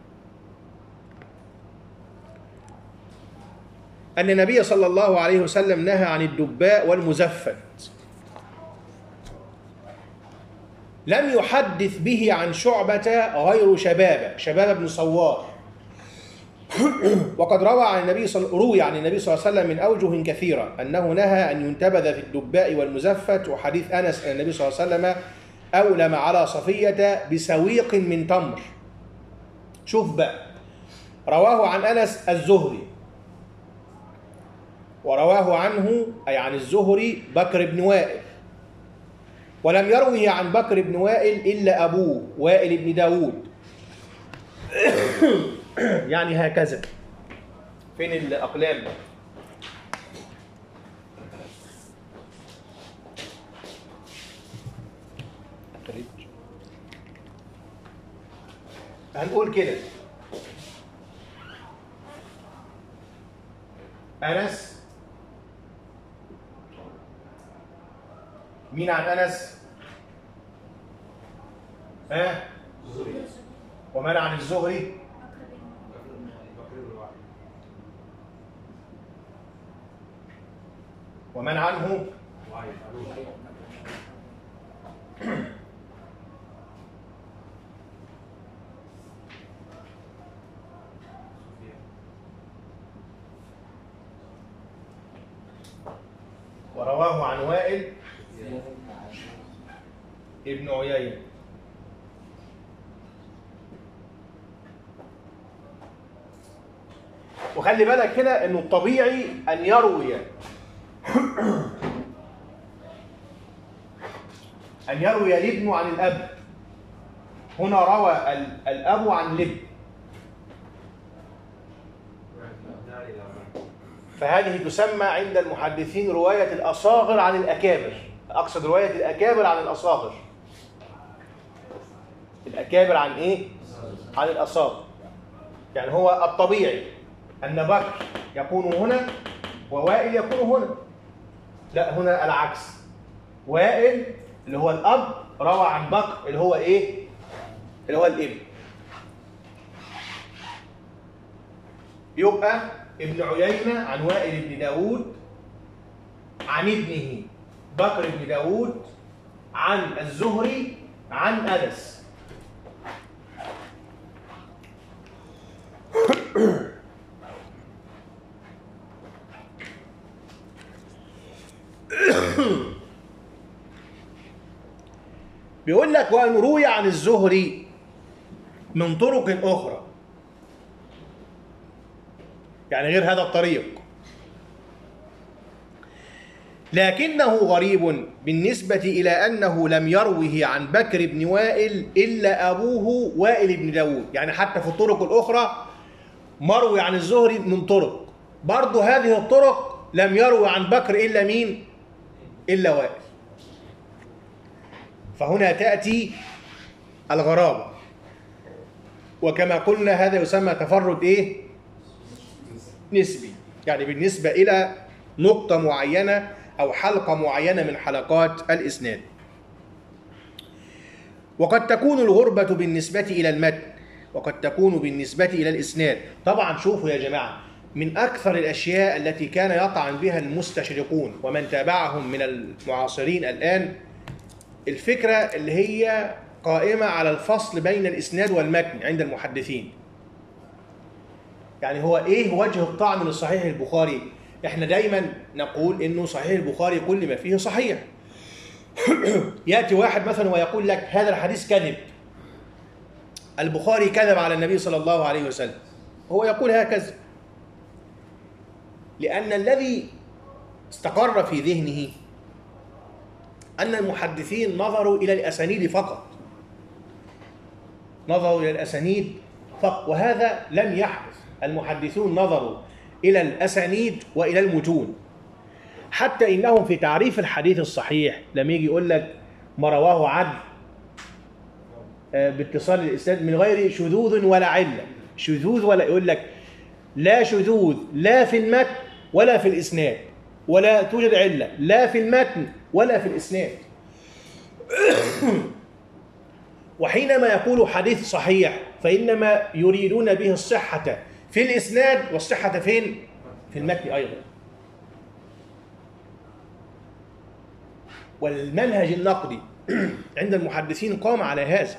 S1: أن النبي صلى الله عليه وسلم نهى عن الدباء والمزفت، لم يحدث به عن شعبة غير شباب بن صوار. وقد روي عن النبي صلى الله عليه وسلم من أوجه كثيرة أنه نهى أن ينتبذ في الدباء والمزفت. وحديث أنس أن النبي صلى الله عليه وسلم أولم على صفية بسويق من تمر. شوف بقى، رواه عن أنس الزهري، ورواه عنه أي عن الزهري بكر بن وائل، ولم يروه عن بكر بن وائل إلا أبوه وائل بن داود. يعني هكذا. فين الأقلام؟ هنقول كده: أنس. مين عن أنس؟ ومن عن الزهري؟ ومن عنه ورواه عن وائل ابن عيينة. وخلي بالك هنا انه الطبيعي ان يروي الابن عن الاب. هنا روى الاب عن الابن، فهذه تسمى عند المحدثين رواية الأصاغر عن الأكابر. أقصد رواية الأكابر عن الأصاغر. الأكابر عن إيه؟ عن الأصاغر. يعني هو الطبيعي أن بكر يكون هنا ووائل يكون هنا. لا، هنا العكس. وائل اللي هو الأب روى عن بكر اللي هو إيه؟ اللي هو الابن. يبقى ابن عيينة عن وائل بن داود عن ابنه بكر بن داود عن الزهري عن أنس. بيقول لك وأن روي عن الزهري من طرق أخرى، يعني غير هذا الطريق، لكنه غريب بالنسبة إلى أنه لم يروه عن بكر بن وائل إلا أبوه وائل بن داود. يعني حتى في الطرق الأخرى مروي عن الزهري من طرق، برضه هذه الطرق لم يروي عن بكر إلا مين؟ إلا وائل. فهنا تأتي الغرابة، وكما قلنا هذا يسمى تفرد إيه؟ نسبي، يعني بالنسبة إلى نقطة معينة أو حلقة معينة من حلقات الإسناد. وقد تكون الغربة بالنسبة إلى المتن وقد تكون بالنسبة إلى الإسناد. طبعا شوفوا يا جماعة، من أكثر الأشياء التي كان يطعن بها المستشرقون ومن تابعهم من المعاصرين الآن الفكرة اللي هي قائمة على الفصل بين الإسناد والمتن عند المحدثين. يعني هو إيه وجه الطعن لصحيح البخاري؟ إحنا دايما نقول إنه صحيح البخاري كل ما فيه صحيح. يأتي واحد مثلا ويقول لك هذا الحديث كذب، البخاري كذب على النبي صلى الله عليه وسلم. هو يقول هكذا لأن الذي استقر في ذهنه أن المحدثين نظروا إلى الأسانيد فقط، نظروا إلى الأسانيد فقط، وهذا لم يحدث. المحدثون نظروا إلى الأسانيد وإلى المتون، حتى إنهم في تعريف الحديث الصحيح لما يجي يقول لك ما رواه عدل باتصال الإسناد من غير شذوذ ولا علة، شذوذ ولا، يقول لك لا شذوذ لا في المتن ولا في الإسناد، ولا توجد علة لا في المتن ولا في الإسناد. وحينما يقول حديث صحيح فإنما يريدون به الصحة في الإسناد والصحة فين؟ في المتن أيضا. والمنهج النقدي عند المحدثين قام على هذا.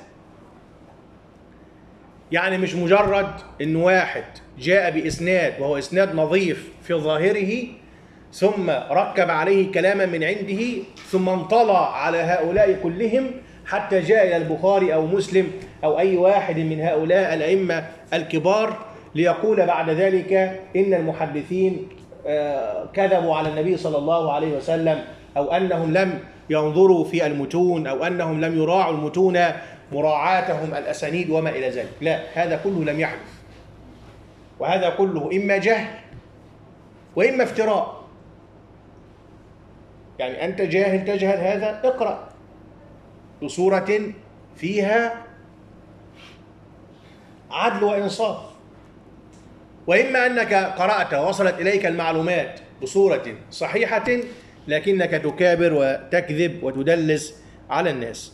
S1: يعني مش مجرد إن واحد جاء بإسناد وهو إسناد نظيف في ظاهره ثم ركب عليه كلاما من عنده ثم انطلع على هؤلاء كلهم حتى جاء إلى البخاري أو مسلم أو أي واحد من هؤلاء الأئمة الكبار ليقول بعد ذلك إن المحدثين كذبوا على النبي صلى الله عليه وسلم، أو أنهم لم ينظروا في المتون، أو أنهم لم يراعوا المتون مراعاتهم الأسانيد وما إلى ذلك. لا، هذا كله لم يحدث، وهذا كله إما جهل وإما افتراء. يعني أنت جاهل تجهل هذا، اقرأ بصورة فيها عدل وإنصاف، وإما أنك قرأت ووصلت إليك المعلومات بصورة صحيحة لكنك تكابر وتكذب وتدلس على الناس.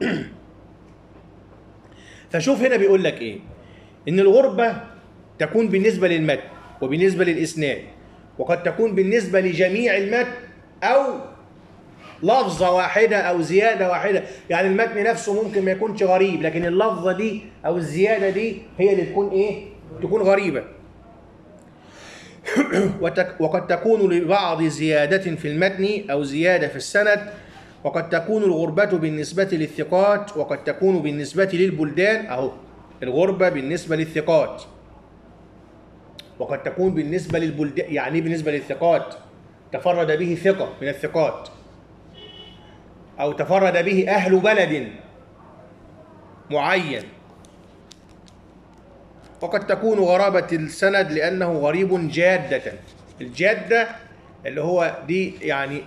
S1: فشوف هنا بيقول لك إيه؟ إن الغربة تكون بالنسبة للمتن وبالنسبة للإسناد، وقد تكون بالنسبة لجميع المتن أو لفظة واحدة أو زيادة واحدة. يعني المتن نفسه ممكن ما يكونش غريب، لكن اللفظة دي أو الزيادة دي هي اللي تكون إيه؟ تكون غريبة. وقد تكون لبعض زيادة في المتن أو زيادة في السند، وقد تكون الغربة بالنسبة للثقات، وقد تكون بالنسبة للبلدان. أهو الغربة بالنسبة للثقات، وقد تكون بالنسبة للبلدان. يعني بالنسبة للثقات تفرد به ثقة من الثقات، أو تفرد به أهل بلد معين. وقد تكون غرابة السند لأنه غريب جادة. الجادة اللي هو دي يعني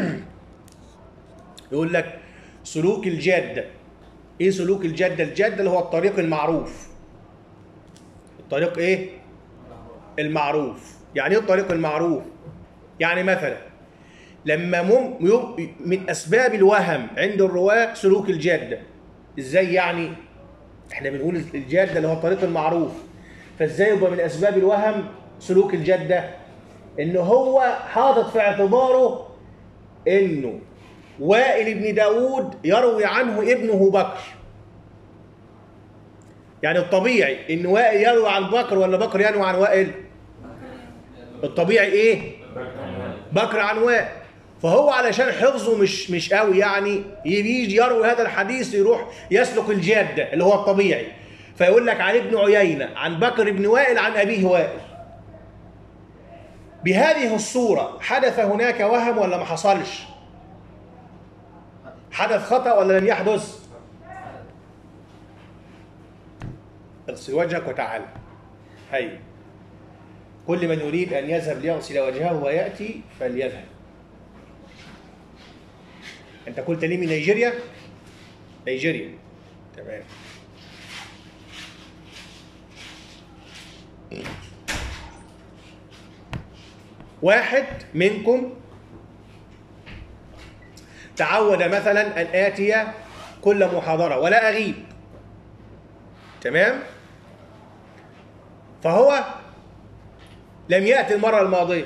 S1: يقول لك سلوك الجادة. إيه سلوك الجادة؟ الجادة اللي هو الطريق المعروف. الطريق إيه؟ المعروف. يعني إيه الطريق المعروف؟ يعني مثلا لما من أسباب الوهم عند الرواة سلوك الجادة. إزاي يعني؟ إحنا بنقول الجادة اللي هو الطريق المعروف، فإزاي يبقى من أسباب الوهم سلوك الجادة؟ إنه هو حاطط في اعتباره إنه وائل بن داود يروي عنه ابنه بكر. يعني الطبيعي إن وائل يروي عن بكر ولا بكر يروي عن وائل؟ الطبيعي إيه؟ بكر عن وائل. فهو علشان حفظه مش قوي يعني يجي يروي هذا الحديث يروح يسلك الجادة اللي هو الطبيعي، فيقول لك عن ابن عيينة عن بكر بن وائل عن أبيه وائل. بهذه الصورة حدث هناك وهم ولا ما حصلش؟ حدث خطأ ولا لم يحدث؟ اغسل وجهك وتعال. هي كل من يريد أن يذهب ليغسل وجهه ويأتي فليذهب. أنت قلت لي من نيجيريا؟ نيجيريا، تمام. واحد منكم تعود مثلا أن آتي كل محاضرة ولا أغيب، تمام؟ فهو لم يأتي المرة الماضية،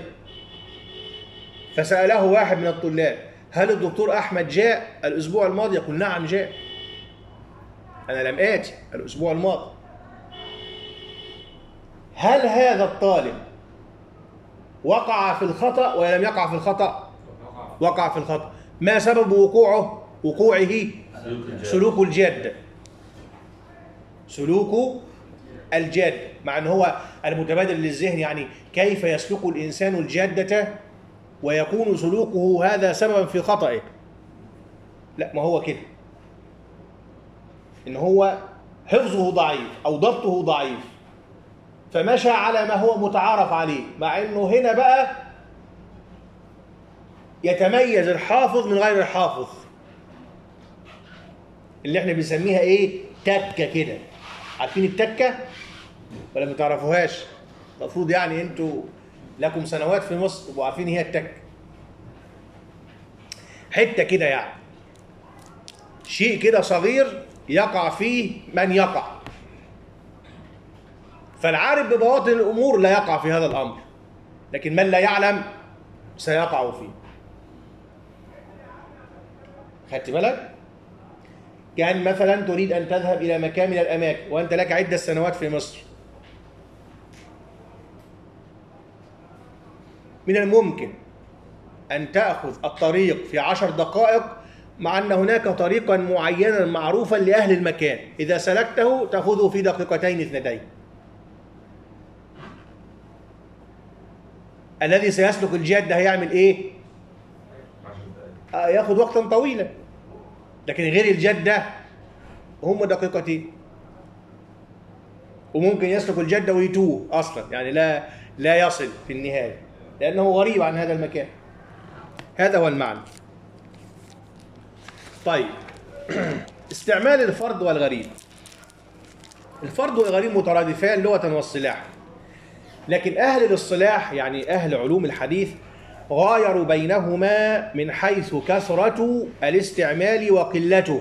S1: فسأله واحد من الطلاب: هل الدكتور أحمد جاء الأسبوع الماضي؟ يقول: نعم جاء، أنا لم آتي الأسبوع الماضي. هل هذا الطالب وقع في الخطأ ولا لم يقع في الخطأ؟ وقع في الخطأ. ما سبب وقوعه؟ سلوك الجادة. سلوك الجادة، مع أن هو المتبادل للذهن يعني كيف يسلك الإنسان الجادة ويكون سلوكه هذا سببا في خطئه. لا، ما هو كده، إن هو حفظه ضعيف أو ضبطه ضعيف، فمشى على ما هو متعارف عليه، مع إنه هنا بقى يتميز الحافظ من غير الحافظ، اللي احنا بنسميها ايه؟ تكة كده. عارفين التكة ولا ما تعرفوهاش؟ المفروض يعني انتوا لكم سنوات في مصر تبقوا عارفين هي التكة. حتة كده يعني شيء كده صغير يقع فيه من يقع، فالعارف ببواطن الأمور لا يقع في هذا الأمر، لكن من لا يعلم سيقع فيه. خدت بالك؟ كان مثلا تريد أن تذهب إلى مكان من الأماكن وأنت لك عدة سنوات في مصر، من الممكن أن تأخذ الطريق في 10 دقائق، مع أن هناك طريقا معينا معروفا لأهل المكان إذا سلكته تأخذه في 2 دقيقتين. الذي سيسلك الجادة هيعمل إيه؟ يأخذ وقتا طويلا، لكن غير الجادة هم 2 دقيقتين، وممكن يسلك الجادة ويتوه أصلا، يعني لا يصل في النهاية لأنه غريب عن هذا المكان. هذا هو المعنى. طيب استعمال الفرد والغريب. الفرد والغريب مترادفان لغة واصطلاحا، لكن أهل الاصطلاح يعني أهل علوم الحديث غايروا بينهما من حيث كثرة الاستعمال وقلته.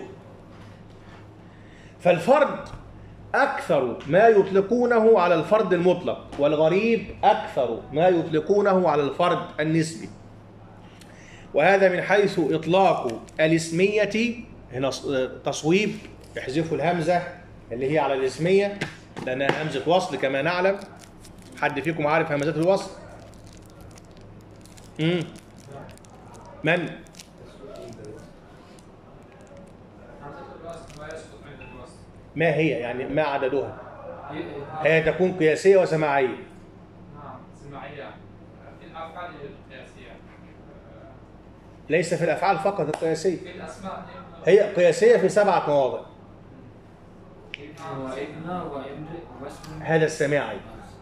S1: فالفرد أكثر ما يطلقونه على الفرد المطلق، والغريب أكثر ما يطلقونه على الفرد النسبي. وهذا من حيث إطلاق الاسمية. هنا تصويب، احذفوا الهمزة اللي هي على الاسمية لأنها همزة وصل كما نعلم. حد فيكم عارف همزات الوصل؟ من؟ ما هي يعني ما عددها؟ هي تكون قياسية وسماعية.
S4: نعم سماعية في الأفعال القياسية،
S1: ليس في الأفعال فقط القياسية،
S4: في الأسماء
S1: هي قياسية في 7 مواضع.
S2: وابن وامرئ واسم.
S1: هذا السماعي.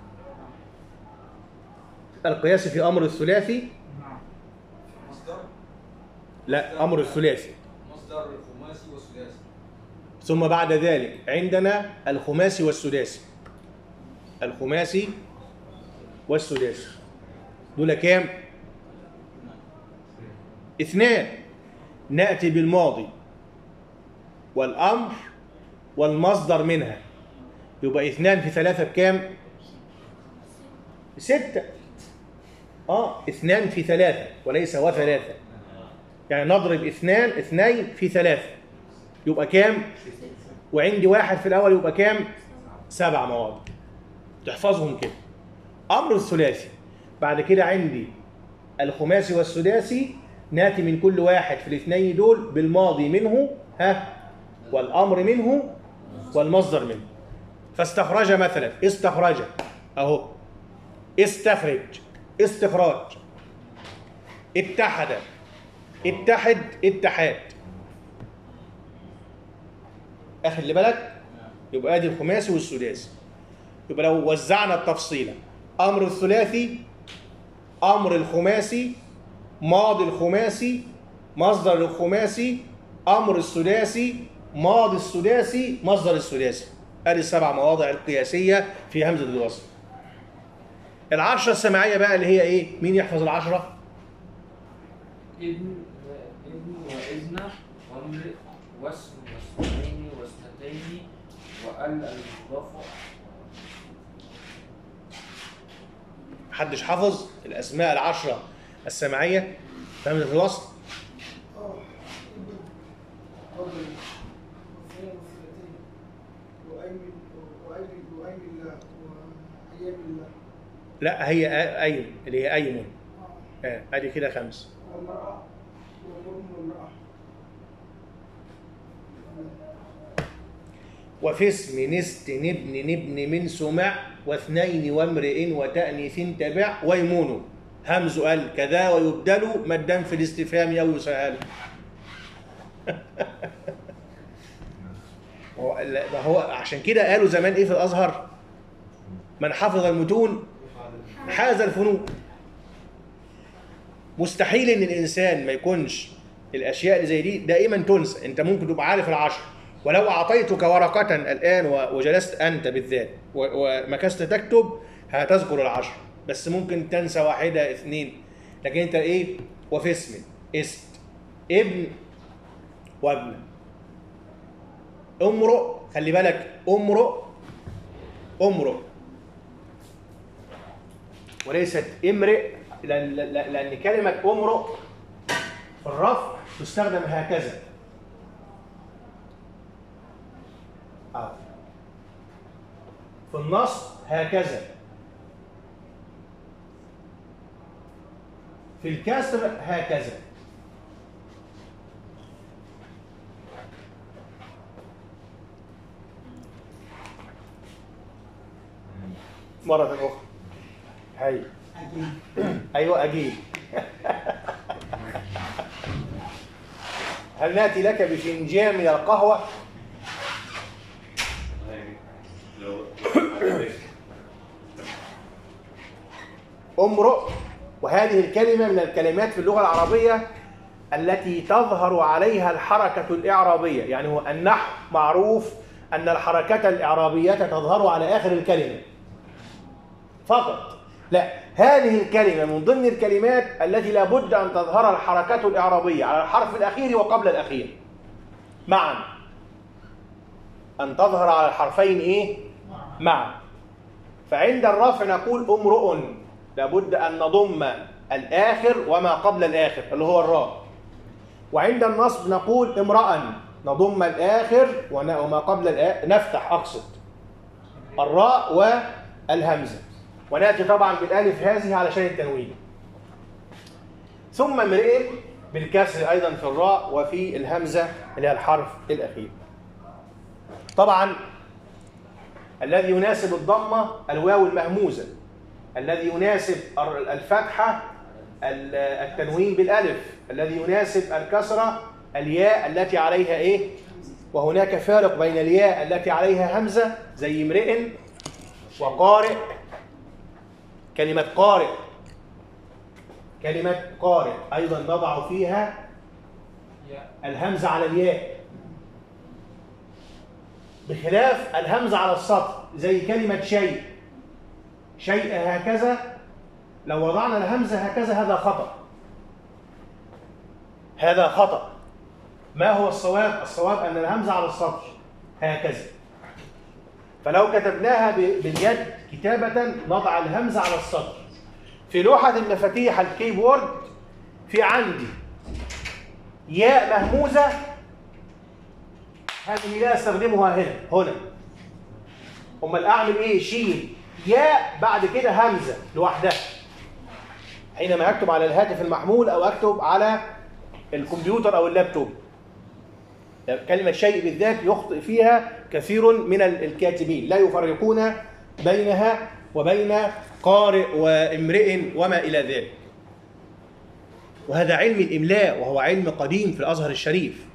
S1: القياس في أمر الثلاثي.
S4: مصدر.
S1: لا، أمر الثلاثي.
S4: مصدر الخماسي والسداسي.
S1: ثم بعد ذلك عندنا الخماسي والسداسي. الخماسي والسداسي دول كام؟ 2. نأتي بالماضي والأمر والمصدر منها، يبقى 2 في 3 بكام؟ 6. 2 في 3 وليس و3، يعني نضرب 2 في 3 يبقى كام؟ وعندي 1 في الأول يبقى كام؟ 7 مواضع. تحفظهم كده. أمر الثلاثي. بعد كده عندي الخماسي والسداسي، ناتي من كل واحد في الاثنين دول بالماضي منه والأمر منه والمصدر منه. فاستخرج مثلا، استخرج أهو، استخرج، استخراج، اتحد، اتحد، اتحاد. أخلي بالك، يبقى ادي الخماسي والسداسي. يبقى لو وزعنا التفصيل، أمر الثلاثي، أمر الخماسي، ماضي الخماسي، مصدر الخماسي، أمر السداسي، ماضي السداسي، مصدر السداسي. ادي 7 مواضع القياسية في همزة الوصل. 10 السماعية بقى اللي هي ايه؟ مين يحفظ 10؟
S2: ابن وإذن وامرئ واسم واسمين واثنتين وال المضاف.
S1: محدش حافظ الأسماء 10 السماعية في همزة الوصل؟ لا، هي أيم اللي هي أيمن. ادي كده 5. وفي اسم نست نبن نبن من سمع واثنين وامرئ وتأنيث تبع ويمون همز ال كذا ويبدل مدا في الاستفهام او يسهل. هو عشان كده قالوا زمان ايه في الازهر؟ من حفظ المتون حاز الفنون. مستحيل ان الانسان ما يكونش الاشياء اللي زي دي دائما تنسى. انت ممكن تبقى عارف ال10، ولو اعطيتك ورقه الان وجلست انت بالذات ومكثت تكتب هتذكر ال10، بس ممكن تنسى 1 2. لكن انت ايه؟ وفي اسم است ابن وابن. امرؤ، خلي بالك، امرؤ امرؤ وليست امرئ، لأن كلمة امرؤ في الرفع تستخدم هكذا. في النصب هكذا، في الكسر هكذا. مرة أخرى. هاي أيوة أجيب. هل نأتي لك بفنجان من القهوة؟ امرؤ، وهذه الكلمة من الكلمات في اللغة العربية التي تظهر عليها الحركة الإعرابية. يعني هو النحو معروف أن الحركة الإعرابية تظهر على آخر الكلمة فقط. لا، هذه الكلمة من ضمن الكلمات التي لا بد أن تظهر الحركة الإعرابية على الحرف الأخير وقبل الأخير معا. أن تظهر على الحرفين إيه؟ معا. فعند الرفع نقول امرؤ، لابد أن نضم الآخر وما قبل الآخر اللي هو الراء. وعند النصب نقول امرأ، نضم الآخر وما قبل الآخر، نفتح أقصد الراء والهمزة، ونأتي طبعا بالألف هذه علشان التنوين. ثم امرئ بالكسر أيضا في الراء وفي الهمزة اللي هي الحرف الأخير. طبعا الذي يناسب الضمة الواو المهموزة، الذي يناسب الفتحة التنوين بالألف، الذي يناسب الكسرة الياء التي عليها إيه؟ وهناك فارق بين الياء التي عليها همزة زي امرئ وقارئ. كلمة قارئ، كلمة قارئ أيضا نضع فيها الهمزة على الياء، بخلاف الهمزة على السطر زي كلمة شيء. شيء هكذا لو وضعنا الهمزة هكذا هذا خطأ، هذا خطأ. ما هو الصواب؟ الصواب أن الهمزة على السطر هكذا، فلو كتبناها باليد كتابة نضع الهمزة على السطر. في لوحة المفاتيح الكيبورد في عندي ياء مهموزة، هذه لا استخدمها هنا. أمال أعمل إيه؟ شيل ياء بعد كده همزة لوحدها حينما أكتب على الهاتف المحمول أو أكتب على الكمبيوتر أو اللابتوب. كلمة شيء بالذات يخطئ فيها كثير من الكاتبين، لا يفرقون بينها وبين قارئ وامرئ وما إلى ذلك. وهذا علم الإملاء، وهو علم قديم في الأزهر الشريف،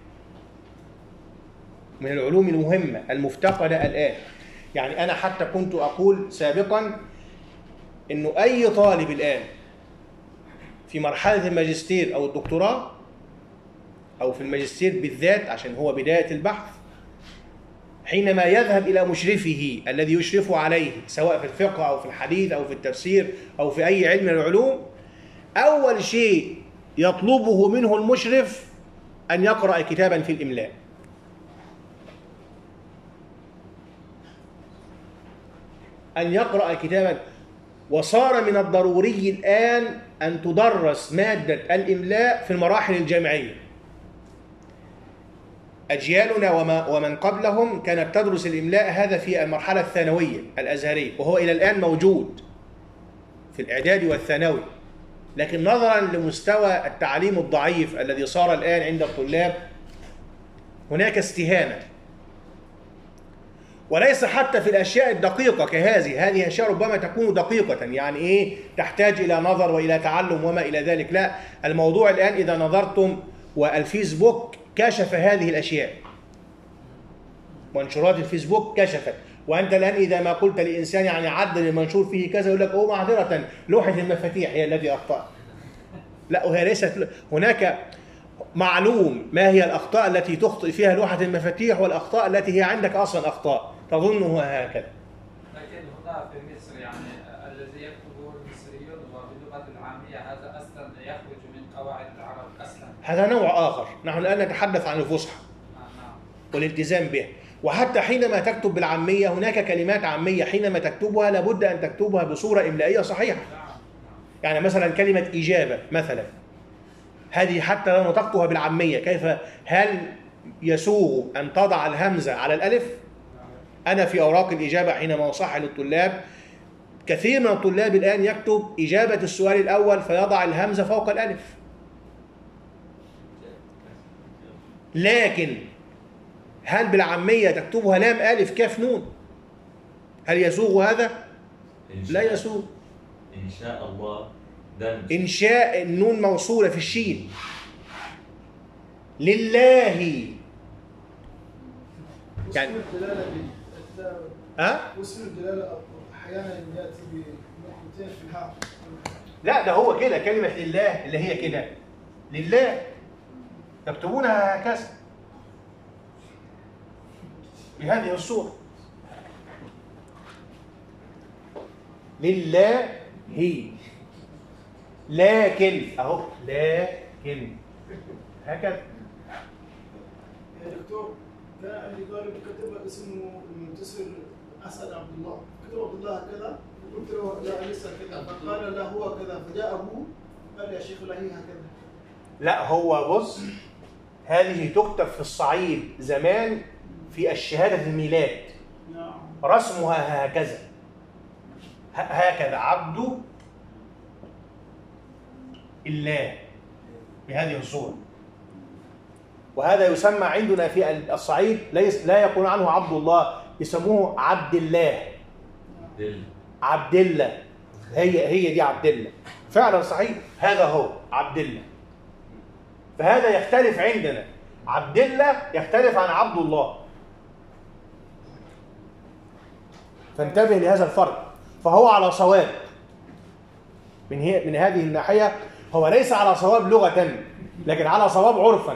S1: من العلوم المهمة المفتقدة الآن. يعني أنا حتى كنت أقول سابقا إنه أي طالب الآن في مرحلة الماجستير أو الدكتوراه، أو في الماجستير بالذات عشان هو بداية البحث، حينما يذهب إلى مشرفه الذي يشرف عليه سواء في الفقه أو في الحديث أو في التفسير أو في أي علم من العلوم، أول شيء يطلبه منه المشرف أن يقرأ كتابا في الإملاء. أن يقرأ كتابا. وصار من الضروري الآن أن تدرس مادة الإملاء في المراحل الجامعية. أجيالنا ومن قبلهم كانت تدرس الإملاء هذا في المرحلة الثانوية الأزهرية، وهو إلى الآن موجود في الإعداد والثانوي، لكن نظرا لمستوى التعليم الضعيف الذي صار الآن عند الطلاب هناك استهانة. وليس حتى في الأشياء الدقيقة كهذه أشياء ربما تكون دقيقة، يعني إيه تحتاج إلى نظر وإلى تعلم وما إلى ذلك. لا، الموضوع الآن إذا نظرتم والفيسبوك كشف هذه الأشياء، منشورات الفيسبوك كشفت. وأنت الآن إذا ما قلت لإنسان يعني عدل المنشور فيه كذا يقول لك أوه معذرة لوحة المفاتيح هي التي أخطأت. لا، وهي ليست. هناك معلوم ما هي الأخطاء التي تخطئ فيها لوحة المفاتيح والأخطاء التي هي عندك أصلا أخطاء تظنها هكذا.
S6: لكن هنا في مصر يعني الذي يكتبه المصريون وباللغة العامية هذا أصلا يخرج من قواعد العرب أصلا.
S1: هذا نوع آخر. نحن الآن نتحدث عن الفصحى والالتزام بها. وحتى حينما تكتب بالعامية هناك كلمات عامية حينما تكتبها لابد أن تكتبها بصورة إملائية صحيحة. يعني مثلا كلمة إجابة مثلا، هذه حتى لو نطقتها بالعامية كيف، هل يسوغ أن تضع الهمزة على الألف؟ أنا في أوراق الإجابة حينما أصحح للطلاب، كثير من الطلاب الآن يكتب إجابة السؤال الأول فيضع الهمزة فوق الألف. لكن هل بالعامية تكتبها لام ألف كاف نون؟ هل يسوغ هذا؟ لا يسوغ.
S7: إن شاء الله
S1: إنشاء النون موصولة في الشين. لله يعني
S4: واسم الدلالة أحيانا يأتي بنقطتين في الهاء.
S1: لا، ده هو كده كلمة لله اللي هي كده لله يكتبونها هكذا بهذه الصورة لله هي. لكن اهو لكن هكذا.
S4: يا دكتور كان عندي طالب كتب اسمه المنتصر اسد عبد الله، كتب عبد الله كذا، قلت له لا ليس كذا، فقال لا هو كذا، فجاء ابوه قال يا شيخ الله هي هكذا.
S1: لا هو بص، هذه تكتب في الصعيد زمان في الشهادة الميلاد،
S4: نعم.
S1: رسمها هكذا، هكذا عبد الله بهذه الصورة. وهذا يسمى عندنا في الصعيد لا يقول عنه عبد الله، يسموه عبد الله. عبد الله، هي دي عبد الله فعلا صحيح، هذا هو عبد الله. فهذا يختلف عندنا، عبد الله يختلف عن عبد الله، فانتبه لهذا الفرق. فهو على صواب من هذه الناحية، هو ليس على صواب لغة لكن على صواب عرفا.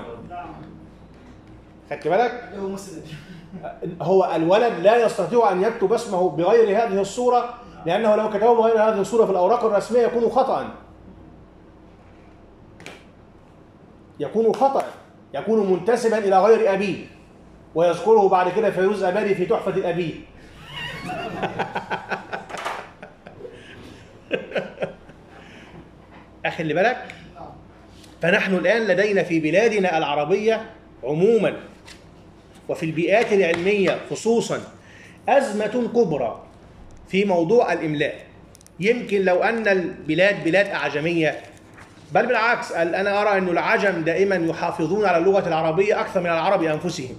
S1: خدت بالك؟
S4: له مسند.
S1: هو الولد لا يستطيع أن يكتب اسمه بغير هذه الصورة، لأنه لو كتبه بغير هذه الصورة في الأوراق الرسمية يكون خطأ، يكون منتسبا إلى غير أبيه، ويذكره بعد كده فيروز أبادي في تحفة الأبي. أخي اللي بالك. فنحن الآن لدينا في بلادنا العربية عموما وفي البيئات العلمية خصوصا أزمة كبرى في موضوع الإملاء. يمكن لو أن البلاد بلاد أعجمية، بل بالعكس أنا أرى أن العجم دائما يحافظون على اللغة العربية أكثر من العرب أنفسهم،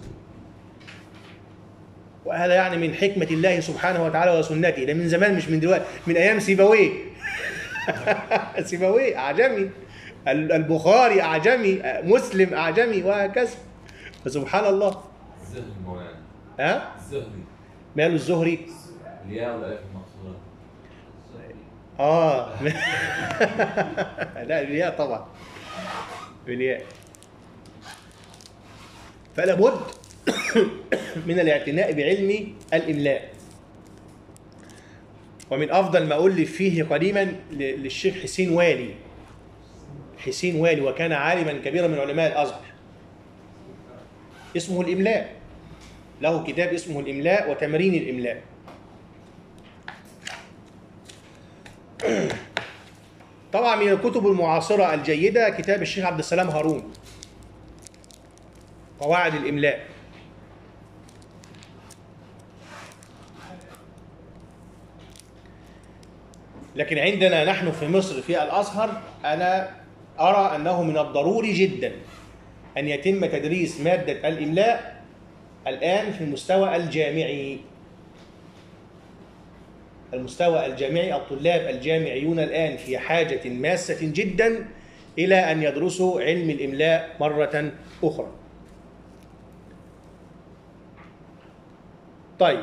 S1: وهذا يعني من حكمة الله سبحانه وتعالى وسنته، ده من زمان مش من دلوقتي، من أيام سيبويه. سيبويه أعجمي، البخاري أعجمي، مسلم أعجمي، وهكذا. فسبحان الله.
S7: الزهري مولانا.
S1: ها؟
S7: الزهري.
S1: ماله الزهري؟
S7: الياء والألف المقصورة.
S1: لا الياء طبعا، بالياء. فلا بد من الاعتناء بعلم الإملاء. ومن أفضل ما ألف فيه قديما للشيخ حسين والي، وكان عالما كبيرا من علماء الأزهر، اسمه الإملاء، له كتاب اسمه الإملاء وتمرين الإملاء. طبعا من الكتب المعاصرة الجيدة كتاب الشيخ عبد السلام هارون، قواعد الإملاء. لكن عندنا نحن في مصر في الأزهر أنا أرى أنه من الضروري جدا أن يتم تدريس مادة الإملاء الآن في المستوى الجامعي. الطلاب الجامعيون الآن في حاجة ماسة جدا إلى أن يدرسوا علم الإملاء مرة أخرى. طيب،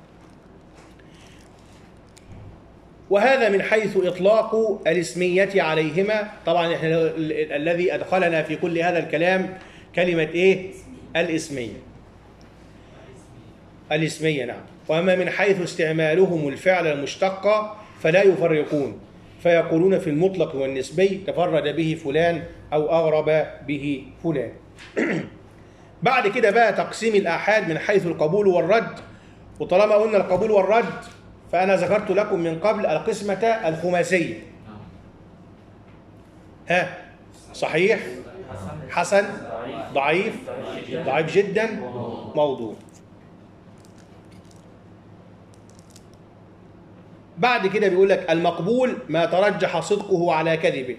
S1: وهذا من حيث إطلاق الاسمية عليهما. طبعا احنا الذي أدخلنا في كل هذا الكلام كلمة إيه؟ الاسمية نعم. وأما من حيث استعمالهم الفعل المشتق فلا يفرقون، فيقولون في المطلق والنسبي تفرد به فلان أو أغرب به فلان. بعد كده بقى تقسيم الآحاد من حيث القبول والرد. وطالما قلنا القبول والرد فأنا ذكرت لكم من قبل القسمة الخماسية. ها؟ صحيح، حسن، ضعيف جدا، موضوع. بعد كده بيقول لك المقبول ما ترجح صدقه على كذبه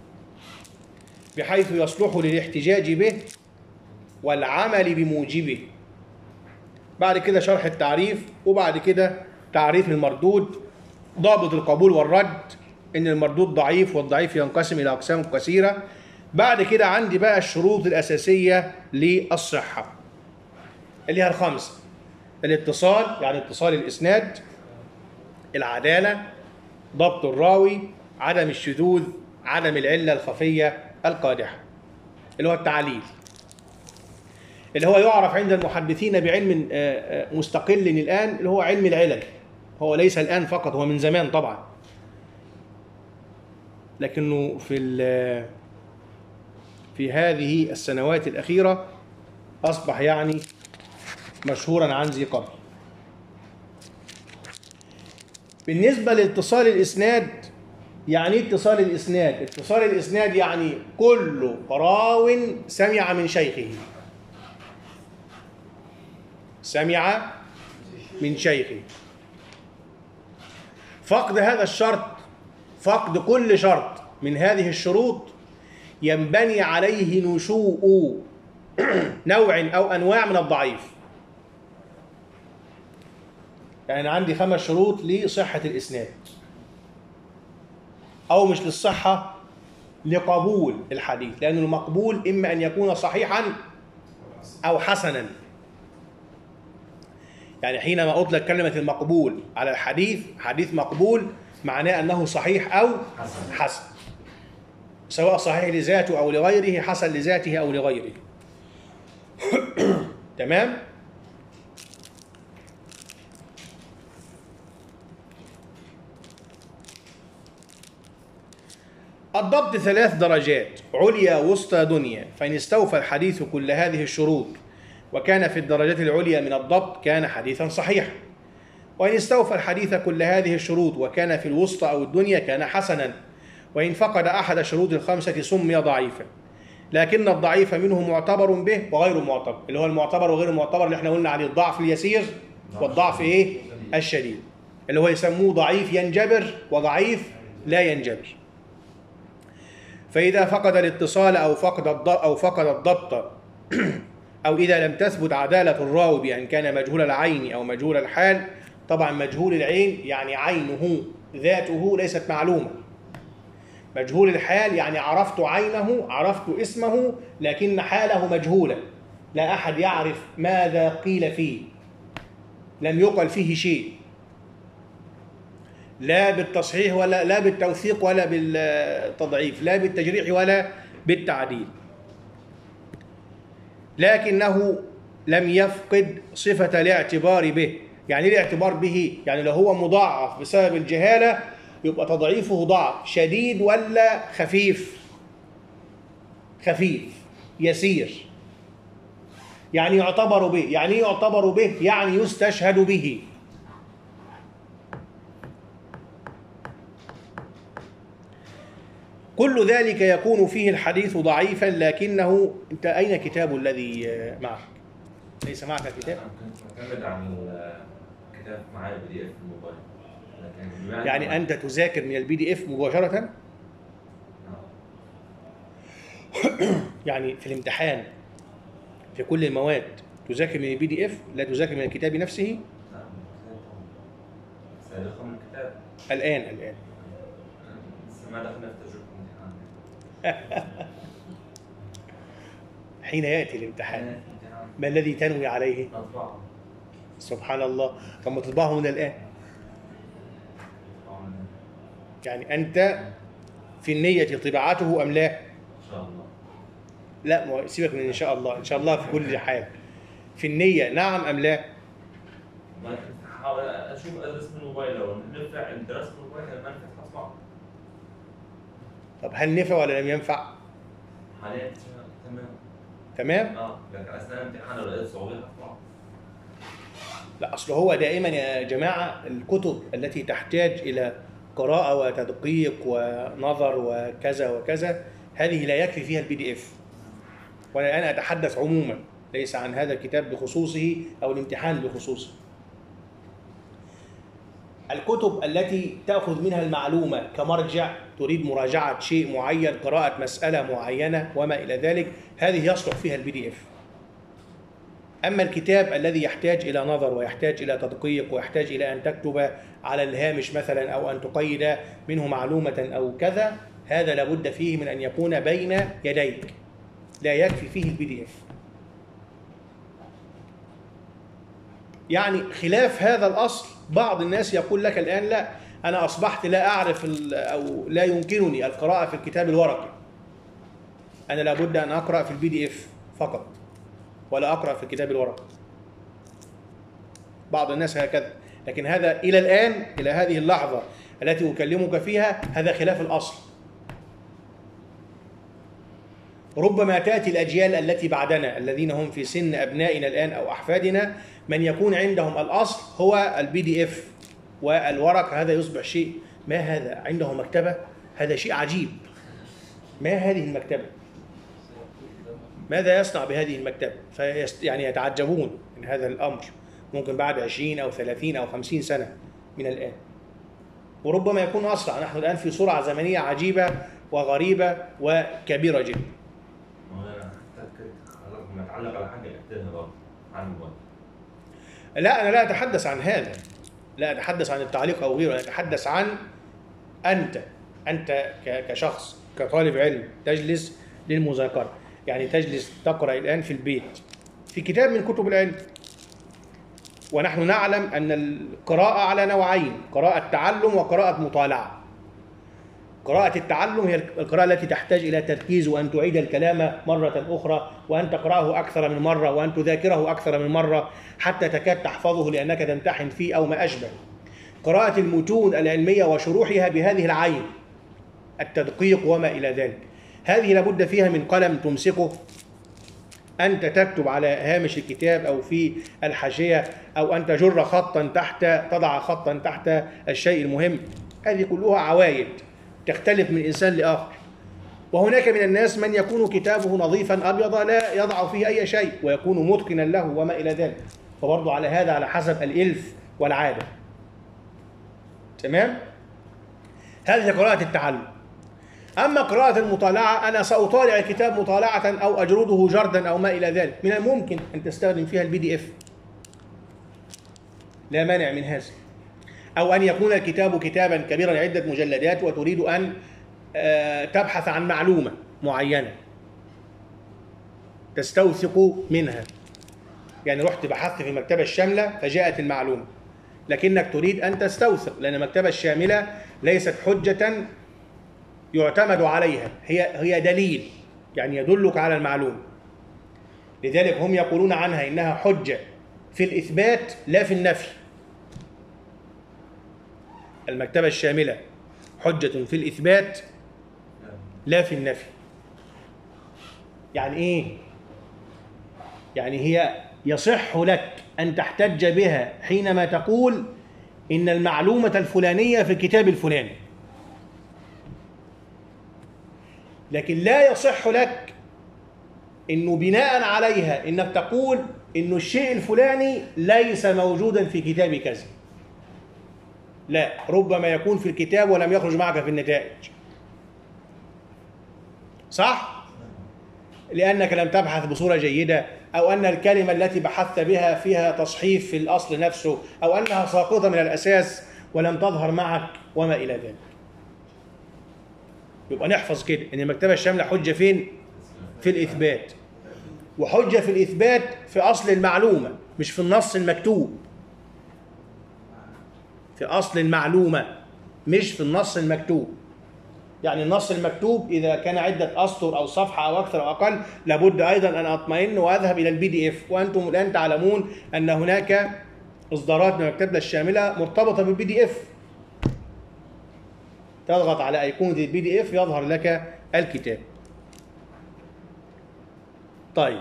S1: بحيث يصلح للاحتجاج به والعمل بموجبه. بعد كده شرح التعريف، وبعد كده تعريف المردود. ضابط القبول والرد ان المردود ضعيف، والضعيف ينقسم الى اقسام كثيره. بعد كده عندي بقى الشروط الاساسيه للصحه اللي هي الخمسه: الاتصال يعني اتصال الاسناد، العداله، ضبط الراوي، عدم الشذوذ، عدم العله الخفيه القادحه اللي هو التعليل، اللي هو يعرف عند المحدثين بعلم مستقل الآن اللي هو علم العلل. هو ليس الآن فقط، هو من زمان طبعا، لكنه في هذه السنوات الأخيرة أصبح يعني مشهورا عن ذي قبل. بالنسبة لاتصال الإسناد يعني ايه اتصال الاسناد؟ اتصال الاسناد يعني كل راو سمع من شيخه. سمع من شيخه. فقد هذا الشرط، فقد كل شرط من هذه الشروط ينبني عليه نشوء نوع أو أنواع من الضعيف. يعني عندي 5 شروط لصحة الإسناد، أو مش للصحة، لقبول الحديث، لأن المقبول إما أن يكون صحيحا أو حسنا. يعني حينما أطلق كلمة المقبول على الحديث، حديث مقبول معناه أنه صحيح أو حسن، سواء صحيح لذاته أو لغيره، حسن لذاته أو لغيره. تمام؟ الضبط 3 درجات: عليا، وسطى، دنيا. فإن استوفى الحديث كل هذه الشروط وكان في الدرجات العليا من الضبط كان حديثا صحيحا، وإن استوفى الحديث كل هذه الشروط وكان في الوسطى أو الدنيا كان حسنا، وإن فقد أحد شروط ال5 سمي ضعيفا. لكن الضعيف منه معتبر به وغير معتبر. اللي هو المعتبر وغير المعتبر اللي احنا قلنا عليه الضعف اليسير والضعف ايه؟ الشديد، اللي هو يسموه ضعيف ينجبر وضعيف لا ينجبر. فإذا فقد الاتصال أو فقد الضبط أو إذا لم تثبت عدالة الراوي بأن كان مجهول العين أو مجهول الحال. طبعا مجهول العين يعني عينه ذاته ليست معلومة. مجهول الحال يعني عرفت عينه، عرفت اسمه، لكن حاله مجهولة، لا أحد يعرف ماذا قيل فيه، لم يقل فيه شيء، لا بالتصحيح ولا لا بالتوثيق ولا بالتضعيف، لا بالتجريح ولا بالتعديل، لكنه لم يفقد صفة الاعتبار به. يعني الاعتبار به يعني لو هو مضاعف بسبب الجهالة يبقى تضعيفه ضعف شديد ولا خفيف؟ خفيف يسير. يعني يعتبر به. يعني ايه يعتبر به؟ يعني يستشهد به. كل ذلك يكون فيه الحديث ضعيفا، لكنه انت اين كتاب الذي معك؟ ليس معك كتاب؟
S7: كنت معتمد عن الكتاب معايا PDF في الموبايل.
S1: يعني انت تذاكر من الPDF مباشرة؟ يعني في الامتحان في كل المواد تذاكر من الPDF لا تذاكر من الكتاب نفسه؟
S7: سألقى من الكتاب
S1: الآن
S7: لسه ما دخلنا في تجربة الامتحان.
S1: حين يأتي الامتحان ما الذي تنوي عليه؟
S7: أطبعه.
S1: سبحان الله. طب ما تطبعه من الآن. يعني أنت في النية طباعته أم لا؟
S7: إن شاء الله.
S1: لا سيبك من إن شاء الله، إن شاء الله في كل حال. في النية نعم أم لا؟
S7: أحاول أشوف أدرس من الموبايل، لو نفع الدراسة من الموبايل ما نفع أطبعه.
S1: طب هل نفع ولا لم ينفع؟
S7: حاليا تمام.
S1: تمام؟
S7: لكن أثناء الامتحان لو لقيت صعوبة أطبعه.
S1: لا أصل هو دائما يا جماعة الكتب التي تحتاج إلى قراءة وتدقيق ونظر وكذا وكذا هذه لا يكفي فيها الPDF. وأنا الآن أتحدث عموما ليس عن هذا الكتاب بخصوصه أو الامتحان بخصوصه. الكتب التي تأخذ منها المعلومة كمرجع، تريد مراجعة شيء معين، قراءة مسألة معينة وما إلى ذلك، هذه يصلح فيها الPDF. أما الكتاب الذي يحتاج إلى نظر ويحتاج إلى تدقيق ويحتاج إلى أن تكتب على الهامش مثلا أو أن تقيد منه معلومة أو كذا، هذا لابد فيه من أن يكون بين يديك، لا يكفي فيه الPDF. يعني خلاف هذا الأصل بعض الناس يقول لك الآن لا أنا أصبحت لا أعرف أو لا يمكنني القراءة في الكتاب الورقي، أنا لابد أن أقرأ في الPDF فقط ولا أقرأ في الكتاب الورقي. بعض الناس هكذا، لكن هذا إلى الآن إلى هذه اللحظة التي أكلمك فيها هذا خلاف الأصل. ربما تأتي الأجيال التي بعدنا الذين هم في سن أبنائنا الآن أو أحفادنا من يكون عندهم الأصل هو الPDF والورق، هذا يصبح شيء ما هذا عنده مكتبة هذا شيء عجيب. ما هذه المكتبة؟ ماذا يصنع بهذه المكتبة؟ يعني يتعجبون من هذا الأمر، ممكن بعد 20 أو 30 أو 50 سنة من الآن، وربما يكون أسرع. نحن الآن في سرعة زمنية عجيبة وغريبة وكبيرة جدا.
S7: ما تعلق على حاجه اكتبها برضه عن الموبايل.
S1: لا، أنا لا أتحدث عن هذا، لا أتحدث عن التعليق أو غيره، أنا أتحدث عن أنت كشخص كطالب علم تجلس للمذاكرة، يعني تجلس تقرأ الآن في البيت في كتاب من كتب العلم، ونحن نعلم أن القراءة على نوعين: قراءة تعلم وقراءة مطالعة. قراءة التعلم هي القراءة التي تحتاج إلى تركيز، وأن تعيد الكلام مرة أخرى، وأن تقرأه أكثر من مرة، وأن تذاكره أكثر من مرة حتى تكاد تحفظه لأنك تمتحن فيه أو ما أشبه. قراءة المتون العلمية وشروحها بهذه العين، التدقيق وما إلى ذلك، هذه لابد فيها من قلم تمسكه، أنت تكتب على هامش الكتاب أو في الحاشية، أو أن تجر خطا تضع خطا تحت الشيء المهم. هذه كلها عوايد تختلف من إنسان لآخر. وهناك من الناس من يكون كتابه نظيفا أبيض لا يضع فيه أي شيء ويكون متقنا له وما إلى ذلك، فبرضو على هذا على حسب الإلف والعادة. تمام؟ هذه قراءة التعلم. أما قراءة المطالعة، أنا سأطالع الكتاب مطالعة أو أجرده جردا أو ما إلى ذلك، من الممكن أن تستخدم فيها الPDF، لا مانع من هذا. أو أن يكون الكتاب كتابا كبيرا عدة مجلدات وتريد أن تبحث عن معلومة معينة تستوثق منها، يعني رحت بحثت في المكتبة الشاملة فجاءت المعلومة، لكنك تريد أن تستوثق، لأن المكتبة الشاملة ليست حجة يعتمد عليها، هي دليل، يعني يدلك على المعلومة. لذلك هم يقولون عنها إنها حجة في الإثبات لا في النفي. المكتبة الشاملة حجة في الإثبات لا في النفي. يعني إيه؟ يعني هي يصح لك أن تحتج بها حينما تقول إن المعلومة الفلانية في الكتاب الفلاني، لكن لا يصح لك إنه بناء عليها إنك تقول إنه الشيء الفلاني ليس موجودا في كتاب كذا. لا، ربما يكون في الكتاب ولم يخرج معك في النتائج. صح؟ لأنك لم تبحث بصورة جيدة، أو أن الكلمة التي بحثت بها فيها تصحيف في الأصل نفسه، أو أنها ساقطة من الأساس ولم تظهر معك وما إلى ذلك. يبقى نحفظ كده إن المكتبة الشاملة حجة فين؟ في الإثبات. وحجة في الإثبات في أصل المعلومة، مش في النص المكتوب. في أصل المعلومة مش في النص المكتوب. يعني النص المكتوب إذا كان عدة أسطر أو صفحة أو أكثر أو أقل، لابد أيضا أن أطمئن وأذهب إلى الPDF. وأنتم الآن تعلمون أن هناك إصدارات من المكتبة الشاملة مرتبطة بالPDF، تضغط على أيقونة الPDF يظهر لك الكتاب. طيب،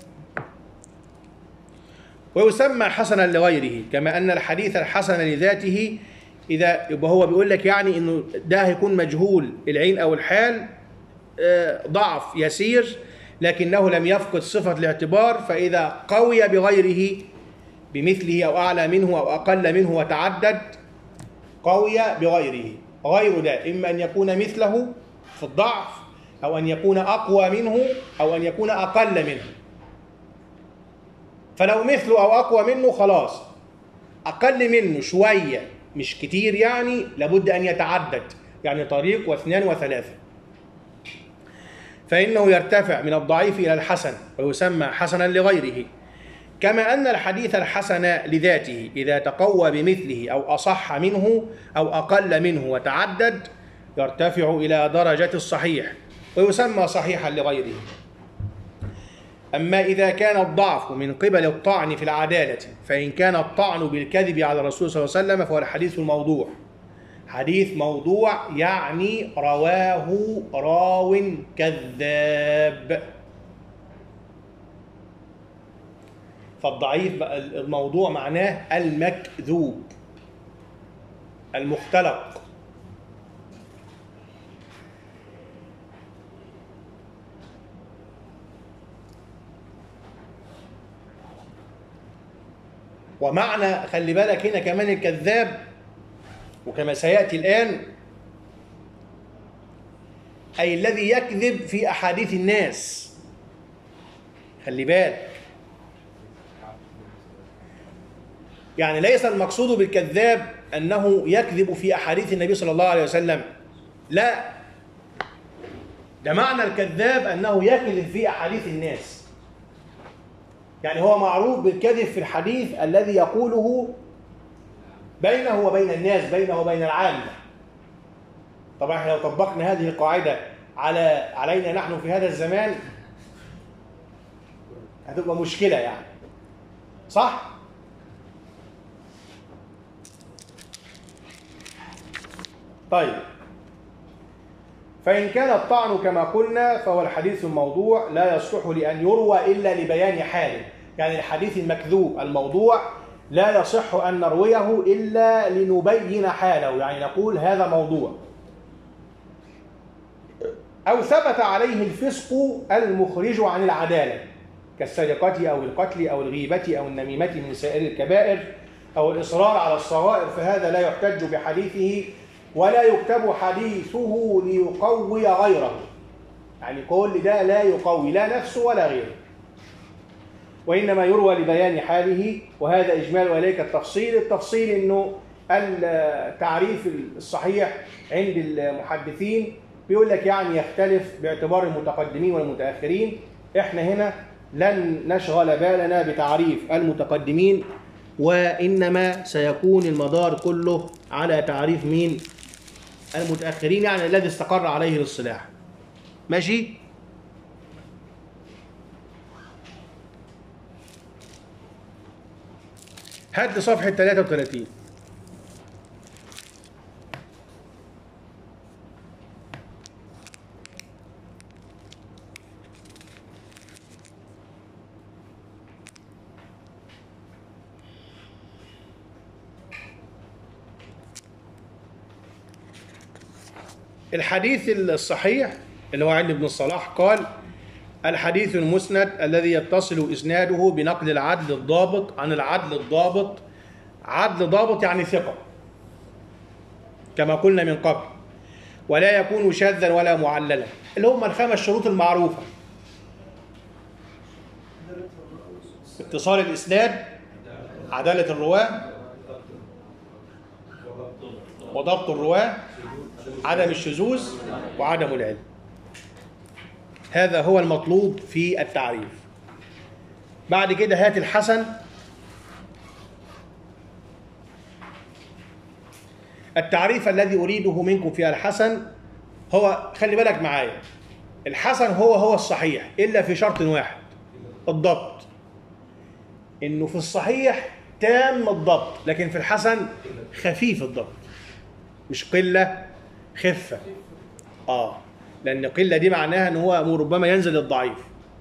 S1: ويسمى حسنا لغيره، كما أن الحديث الحسن لذاته إذا يبقى هو بيقول لك يعني إنه ده هيكون مجهول العين أو الحال، ضعف يسير لكنه لم يفقد صفة الاعتبار، فإذا قوي بغيره بمثله أو أعلى منه أو أقل منه وتعدد، قوي بغيره. غير ده إما أن يكون مثله في الضعف، أو أن يكون أقوى منه، أو أن يكون أقل منه. فلو مثله أو أقوى منه خلاص، أقل منه شوية مش كتير يعني، لابد أن يتعدد، يعني طريق واثنان وثلاثة، فإنه يرتفع من الضعيف إلى الحسن ويسمى حسنا لغيره. كما أن الحديث الحسن لذاته إذا تقوى بمثله أو أصح منه أو أقل منه وتعدد يرتفع إلى درجة الصحيح ويسمى صحيحا لغيره. أما إذا كان الضعف من قبل الطعن في العدالة، فإن كان الطعن بالكذب على الرسول صلى الله عليه وسلم فهو الحديث الموضوع. حديث موضوع يعني رواه راو كذاب. فالضعيف الموضوع معناه المكذوب المختلق. ومعنى خلي بالك هنا كمان الكذاب، وكما سيأتي الآن، أي الذي يكذب في أحاديث الناس. خلي بالك، يعني ليس المقصود بالكذاب أنه يكذب في أحاديث النبي صلى الله عليه وسلم، لا، ده معنى الكذاب أنه يكذب في أحاديث الناس. يعني هو معروف بالكذب في الحديث الذي يقوله بينه وبين الناس، بينه وبين العامة. طبعا احنا لو طبقنا هذه القاعدة علينا نحن في هذا الزمان هتبقى مشكلة يعني، صح؟ طيب، فإن كان الطعن كما قلنا فهو الحديث الموضوع لا يصلح لأن يروى إلا لبيان حاله. يعني الحديث المكذوب الموضوع لا يصح أن نرويه إلا لنبين حاله، يعني نقول هذا موضوع. أو ثبت عليه الفسق المخرج عن العدالة كالسرقة أو القتل أو الغيبة أو النميمة من سائر الكبائر أو الإصرار على الصغائر، فهذا لا يحتج بحديثه ولا يكتب حديثه ليقوي غيره. يعني كل ده لا يقوي لا نفسه ولا غيره، وإنما يروى لبيان حاله. وهذا إجمال وإليك التفصيل. التفصيل إنه التعريف الصحيح عند المحدثين بيقول لك يعني يختلف باعتبار المتقدمين والمتأخرين. إحنا هنا لن نشغل بالنا بتعريف المتقدمين، وإنما سيكون المدار كله على تعريف مين؟ المتأخرين، يعني الذي استقر عليه الاصطلاح. ماشي؟ هات صفحة 33. الحديث الصحيح اللي هو عند ابن الصلاح قال: الحديث المسند الذي يتصل إسناده بنقل العدل الضابط عن العدل الضابط. عدل ضابط يعني ثقة كما قلنا من قبل، ولا يكون شاذا ولا معللا، اللي هم الخمس شروط المعروفة: اتصال الإسناد، عدالة الرواة، وضبط الرواة، عدم الشذوذ، وعدم العلم. هذا هو المطلوب في التعريف. بعد كده هات الحسن. التعريف الذي أريده منكم في الحسن هو، خلي بالك معايا، الحسن هو الصحيح إلا في شرط واحد: الضبط. إنه في الصحيح تام الضبط، لكن في الحسن خفيف الضبط، مش قلة، خفة. لأن قلة دي معناها أنه هو ربما ينزل الضعيف.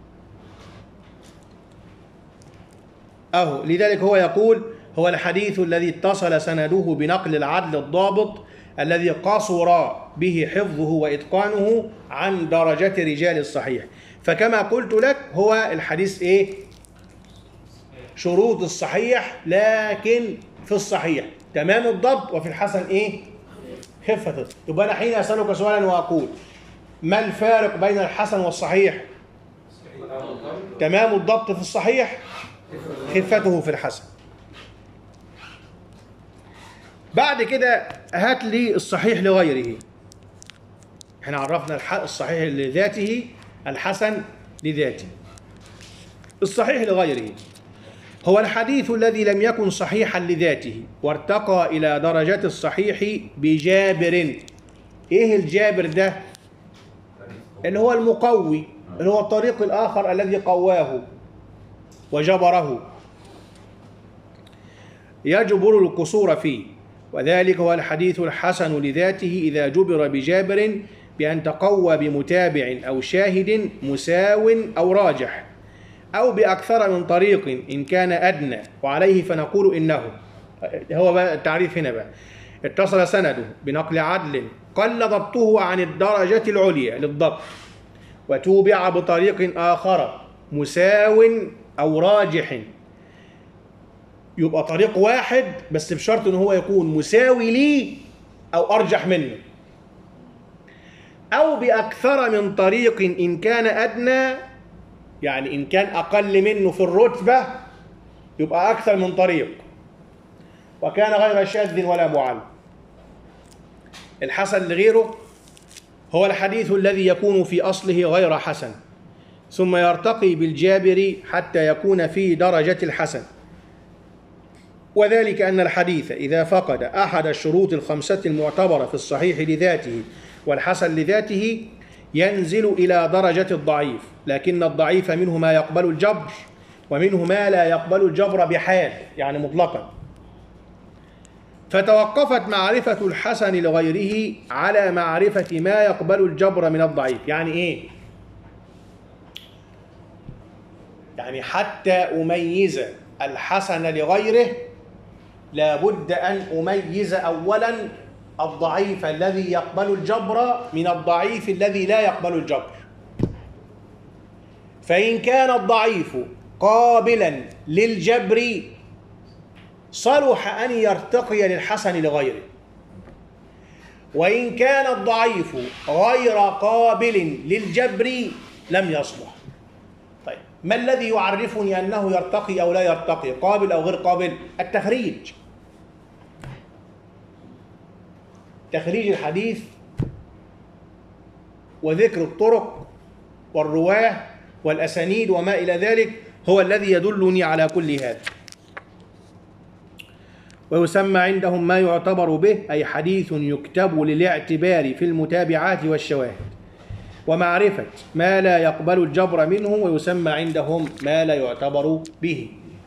S1: لذلك هو يقول: هو الحديث الذي اتصل سنده بنقل العدل الضابط الذي قصر به حفظه وإتقانه عن درجة رجال الصحيح. فكما قلت لك هو الحديث إيه؟ شروط الصحيح، لكن في الصحيح تمام الضبط، وفي الحسن إيه؟ خفة الضبط. يبقى أنا حين أسألك سؤالا وأقول: ما الفارق بين الحسن والصحيح؟ تمام الضبط في الصحيح، خفته في الحسن. بعد كده هات لي الصحيح لغيره. احنا عرفنا الصحيح لذاته، الحسن لذاته. الصحيح لغيره هو الحديث الذي لم يكن صحيحا لذاته وارتقى إلى درجة الصحيح بجابر. ايه الجابر ده؟ اللي هو المقوي، اللي هو الطريق الآخر الذي قواه وجبره، يجبر القصور فيه. وذلك هو الحديث الحسن لذاته إذا جبر بجابر بأن تقوى بمتابع أو شاهد مساو أو راجح، أو بأكثر من طريق إن كان أدنى، وعليه فنقول إنه، هو بقى التعريف هنا بقى: اتصل سنده بنقل عدل قل ضبطه عن الدرجة العليا للضبط، وتوبع بطريق آخر مساو أو راجح يبقى طريق واحد بس بشرط ان هو يكون مساوي ليه او ارجح منه، او باكثر من طريق ان كان ادنى، يعني ان كان اقل منه في الرتبه يبقى اكثر من طريق، وكان غير شاذ ولا معل. الحسن لغيره هو الحديث الذي يكون في اصله غير حسن ثم يرتقي بالجابر حتى يكون في درجة الحسن، وذلك أن الحديث إذا فقد أحد الشروط الخمسة المعتبرة في الصحيح لذاته والحسن لذاته ينزل إلى درجة الضعيف، لكن الضعيف منه ما يقبل الجبر ومنه ما لا يقبل الجبر بحال، يعني مطلقا. فتوقفت معرفة الحسن لغيره على معرفة ما يقبل الجبر من الضعيف. يعني إيه؟ يعني حتى أميز الحسن لغيره لابد أن أميز أولا الضعيف الذي يقبل الجبر من الضعيف الذي لا يقبل الجبر. فإن كان الضعيف قابلا للجبر صلح أن يرتقي للحسن لغيره، وإن كان الضعيف غير قابل للجبر لم يصلح. طيب ما الذي يعرفني أنه يرتقي أو لا يرتقي، قابل أو غير قابل؟ التخريج. تخريج الحديث وذكر الطرق والرواه والأسانيد وما إلى ذلك هو الذي يدلني على كل هذا. ويسمى عندهم ما يعتبر به، أي حديث يكتب للاعتبار في المتابعات والشواهد، ومعرفة ما لا يقبل الجبر منه، ويسمى عندهم ما لا يعتبر به.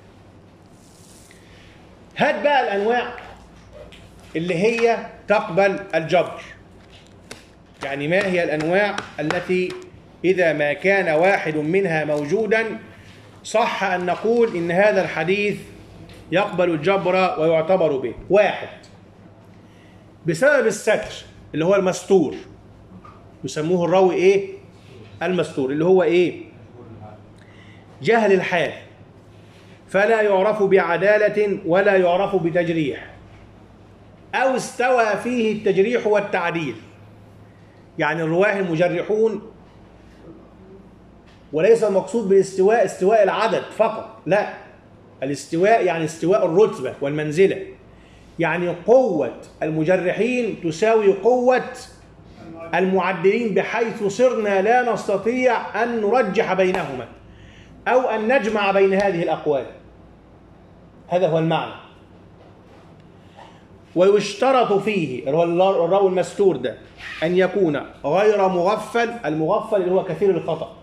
S1: هات بقى الأنواع اللي هي تقبل الجبر. يعني ما هي الأنواع التي إذا ما كان واحد منها موجودا صح أن نقول إن هذا الحديث يقبل الجبر ويعتبر به؟ واحد، بسبب الستر اللي هو المستور، يسموه الراوي إيه؟ المستور، اللي هو إيه؟ جهل الحال، فلا يعرف بعدالة ولا يعرف بتجريح، أو استوى فيه التجريح والتعديل. يعني الرواه المجرحون، وليس المقصود بالاستواء استواء العدد فقط، لا، الاستواء يعني استواء الرتبة والمنزلة. يعني قوة المجرحين تساوي قوة المعدلين، بحيث صرنا لا نستطيع أن نرجح بينهما أو أن نجمع بين هذه الأقوال. هذا هو المعنى. ويشترط فيه الراوي المستور ده أن يكون غير مغفل. المغفل اللي هو كثير الخطأ،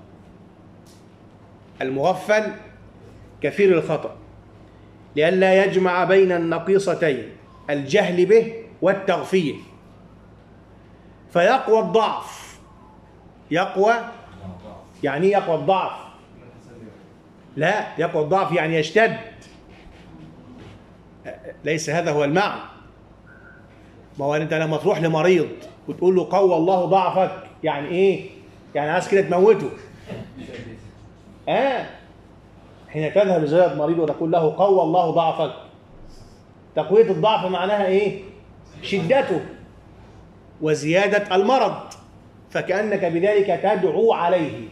S1: المغفل كثير الخطأ، لئلا يجمع بين النقيصتين الجهل به والتغفيل، فيقوى الضعف. يقوى يعني يقوى الضعف، لا، يقوى الضعف يعني يشتد، ليس هذا هو المعنى. ما هو انت لما تروح لمريض وتقول له قوى الله ضعفك، يعني ايه؟ يعني عايز كده تموته. حين تذهب لزيارة مريض وتقول له قوى الله ضعفك، تقوية الضعف معناها ايه؟ شدته وزيادة المرض، فكأنك بذلك تدعو عليه.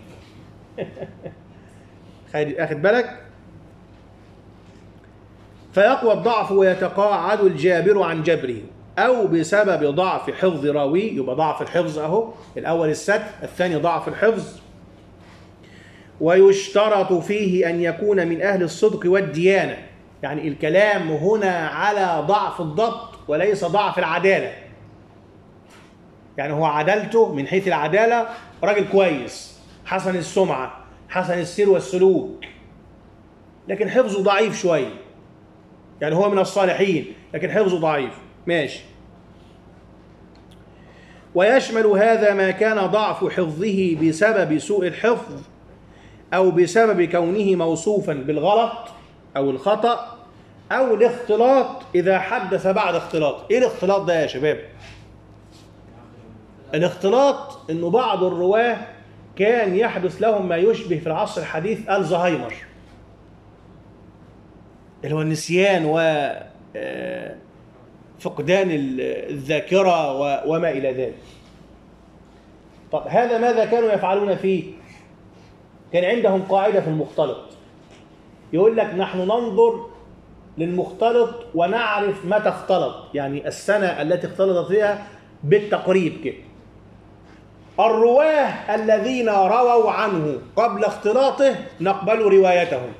S1: أخذ بالك؟ فيقوى الضعف ويتقاعد الجابر عن جبره، أو بسبب ضعف حفظ راوي. يبقى ضعف الحفظ أهو، الأول الستر، الثاني ضعف الحفظ. ويشترط فيه أن يكون من أهل الصدق والديانة. يعني الكلام هنا على ضعف الضبط وليس ضعف العدالة. يعني هو عدالته من حيث العدالة راجل كويس، حسن السمعة، حسن السير والسلوك، لكن حفظه ضعيف شوية. يعني هو من الصالحين لكن حفظه ضعيف، ماشي. ويشمل هذا ما كان ضعف حفظه بسبب سوء الحفظ أو بسبب كونه موصوفا بالغلط أو الخطأ أو الاختلاط إذا حدث بعد اختلاط. إيه الاختلاط ده يا شباب؟ الاختلاط إنه بعض الرواه كان يحدث لهم ما يشبه في العصر الحديث الزهايمر. اللي هو النسيان و فقدان الذاكرة وما إلى ذلك. طب هذا ماذا كانوا يفعلون فيه؟ كان عندهم قاعدة في المختلط، يقول لك نحن ننظر للمختلط ونعرف متى اختلط، يعني السنة التي اختلط فيها بالتقريب كده. الرواه الذين رووا عنه قبل اختلاطه نقبل روايتهم،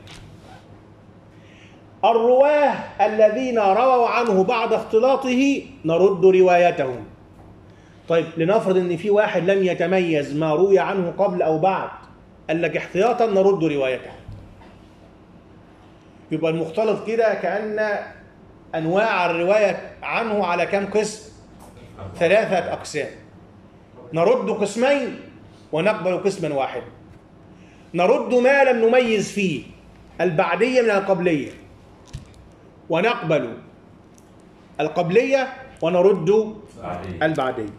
S1: الرواه الذين رووا عنه بعد اختلاطه نرد روايتهم. طيب لنفرض ان في واحد لم يتميز ما روي عنه قبل او بعد، قال لك احتياطا نرد روايته. يبقى المختلط كده كأن انواع الرواية عنه على كم قسم؟ 3 أقسام. نرد قسمين ونقبل قسما واحدا. نرد ما لم نميز فيه البعدية من القبلية، ونقبل القبلية ونرد البعدية.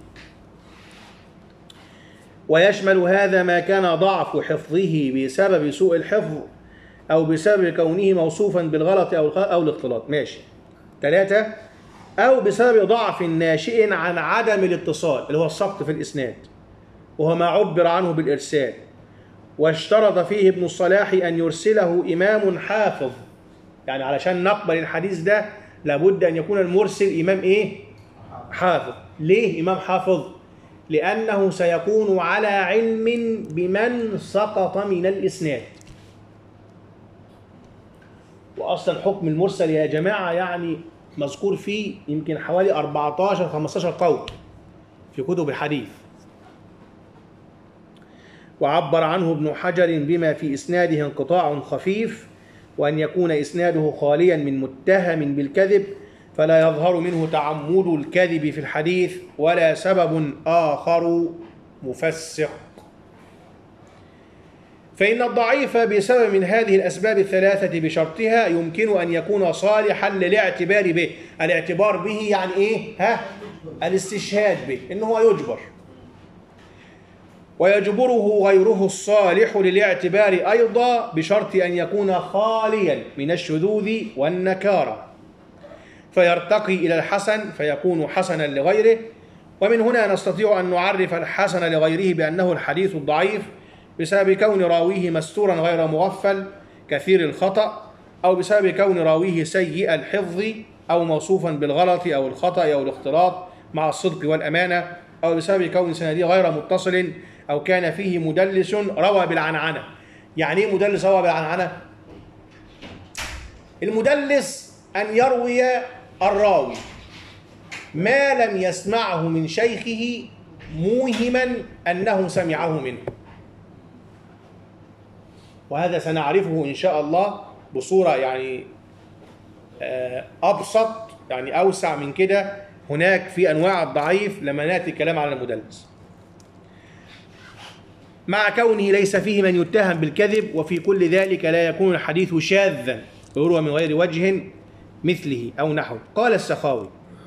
S1: ويشمل هذا ما كان ضعف حفظه بسبب سوء الحفظ أو بسبب كونه موصوفا بالغلط أو الاختلاط. ماشي. 3 أو بسبب ضعف ناشئ عن عدم الاتصال اللي هو السقط في الإسناد، وهو ما عبر عنه بالإرسال، واشترط فيه ابن الصلاح أن يرسله إمام حافظ. يعني علشان نقبل الحديث ده لابد أن يكون المرسل إمام إيه؟ حافظ. ليه إمام حافظ؟ لأنه سيكون على علم بمن سقط من الإسناد. وأصلا حكم المرسل يا جماعة يعني مذكور فيه يمكن حوالي 14-15 قول في كتب الحديث. وعبر عنه ابن حجر بما في إسناده انقطاع خفيف، وأن يكون إسناده خاليا من متهم بالكذب، فلا يظهر منه تعمد الكذب في الحديث ولا سبب آخر مفسق. فإن الضعيف بسبب من هذه الأسباب الثلاثة بشرطها يمكن أن يكون صالحا للاعتبار به. الاعتبار به يعني إيه؟ الاستشهاد به، إنه هو يجبر. ويجبره غيره الصالح للاعتبار أيضا بشرط أن يكون خاليا من الشذوذ والنكارة، فيرتقي إلى الحسن فيكون حسنا لغيره. ومن هنا نستطيع أن نعرف الحسن لغيره بأنه الحديث الضعيف بسبب كون راويه مستورا غير مغفل كثير الخطأ، أو بسبب كون راويه سيء الحفظ أو موصوفا بالغلط أو الخطأ أو الاختلاط مع الصدق والأمانة، أو بسبب كون سنده غير متصل، أو كان فيه مدلس روى بالعنعنة. يعني إيه مدلس روى بالعنعنة؟ المدلس أن يروي الراوي ما لم يسمعه من شيخه موهما أنه سمعه منه، وهذا سنعرفه إن شاء الله بصورة يعني أبسط، يعني أوسع من كده هناك في أنواع الضعيف لما نأتي الكلام على المدلس، مع كونه ليس فيه من يتهم بالكذب. وفي كل ذلك لا يكون الحديث شاذا يروى من غير وجه مثله أو نحوه. قال السخاوي: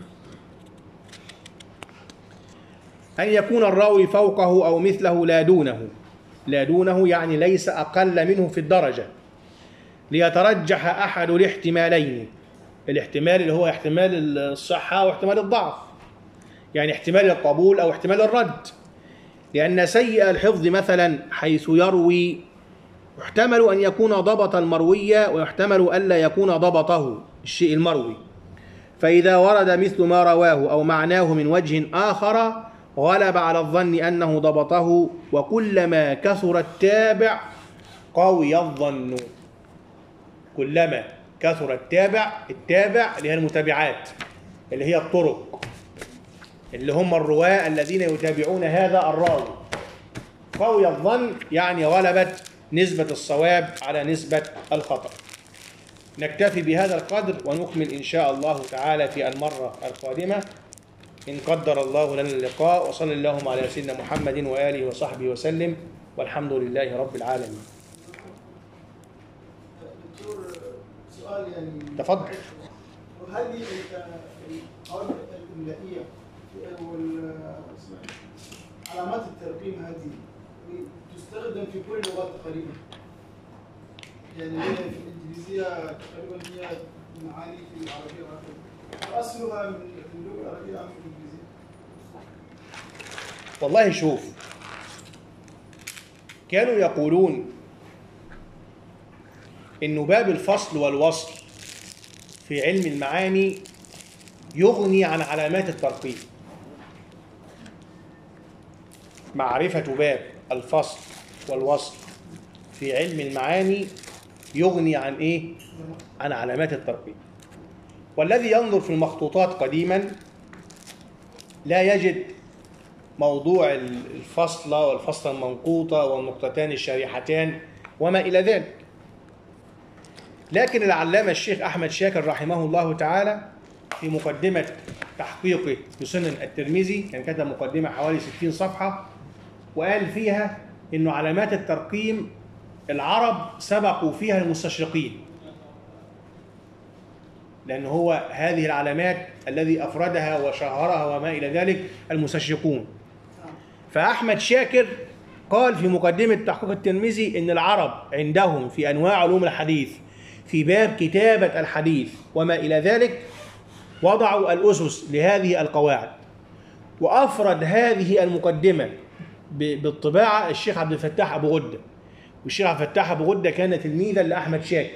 S1: أن يكون الراوي فوقه أو مثله لا دونه. لا دونه يعني ليس أقل منه في الدرجة، ليترجح أحد الاحتمالين. الاحتمال اللي هو احتمال الصحة واحتمال الضعف، يعني احتمال القبول أو احتمال الرد. لأن سيء الحفظ مثلا حيث يروي يحتمل أن يكون ضبط المروي ويحتمل ألا يكون ضبطه الشيء المروي، فإذا ورد مثل ما رواه أو معناه من وجه آخر غلب على الظن أنه ضبطه. وكلما كثر التابع قوي الظن. كلما كثر التابع اللي هي المتابعات، اللي هي الطرق، اللي هم الرواة الذين يتابعون هذا الراوي، قوي الظن يعني غلبت نسبة الصواب على نسبة الخطأ. نكتفي بهذا القدر ونكمل إن شاء الله تعالى في المرة القادمة إن قدر الله لنا اللقاء. وصلى اللهم على سيدنا محمد وآله وصحبه وسلم، والحمد لله رب العالمين.
S4: دكتور سؤال يعني
S1: تفضل.
S4: وهذه القواعد الإملائية علامات الترقيم هذه تستخدم في كل اللغات تقريبا؟ يعني هي في الانجليزيه تقريبا هي معاني في العربيه واحده، اصلها من اللغه العربيه ام الانجليزيه؟
S1: والله شوف، كانوا يقولون إنه باب الفصل والوصل في علم المعاني يغني عن علامات الترقيم. معرفة باب الفصل والوصل في علم المعاني يغني عن إيه؟ عن علامات الترقيم. والذي ينظر في المخطوطات قديما لا يجد موضوع الفصلة والفصلة المنقوطة والنقطتان الشريحتان وما إلى ذلك. لكن العلامة الشيخ أحمد شاكر رحمه الله تعالى في مقدمة تحقيقه لسنن الترمذي، كان كتب مقدمة حوالي 60 صفحة، وقال فيها إنه علامات الترقيم العرب سبقوا فيها المستشرقين، لأن هو هذه العلامات الذي أفردها وشهرها وما إلى ذلك المستشرقون. فأحمد شاكر قال في مقدمة تحقيق الترمذي إن العرب عندهم في أنواع علوم الحديث في باب كتابة الحديث وما إلى ذلك وضعوا الأسس لهذه القواعد، وأفرد هذه المقدمة بالطباعة الشيخ عبد الفتاح أبو غدة، والشيخ عبد الفتاح أبو غدة كان تلميذا لأحمد شاكر،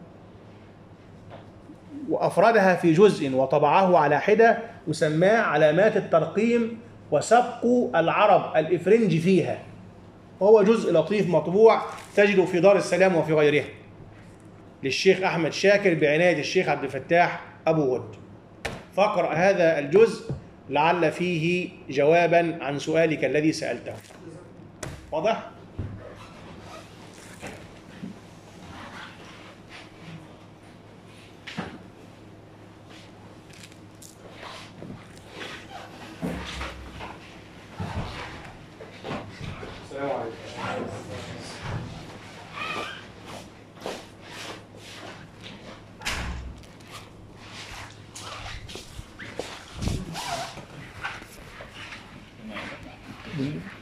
S1: وأفردها في جزء وطبعه على حدة وسماه علامات الترقيم وسبق العرب الإفرنج فيها، وهو جزء لطيف مطبوع تجده في دار السلام وفي غيرها للشيخ أحمد شاكر بعناية الشيخ عبد الفتاح أبو غد. فاقرأ هذا الجزء لعل فيه جوابا عن سؤالك الذي سألته. واضح؟ السلام عليكم.
S8: Mm-hmm.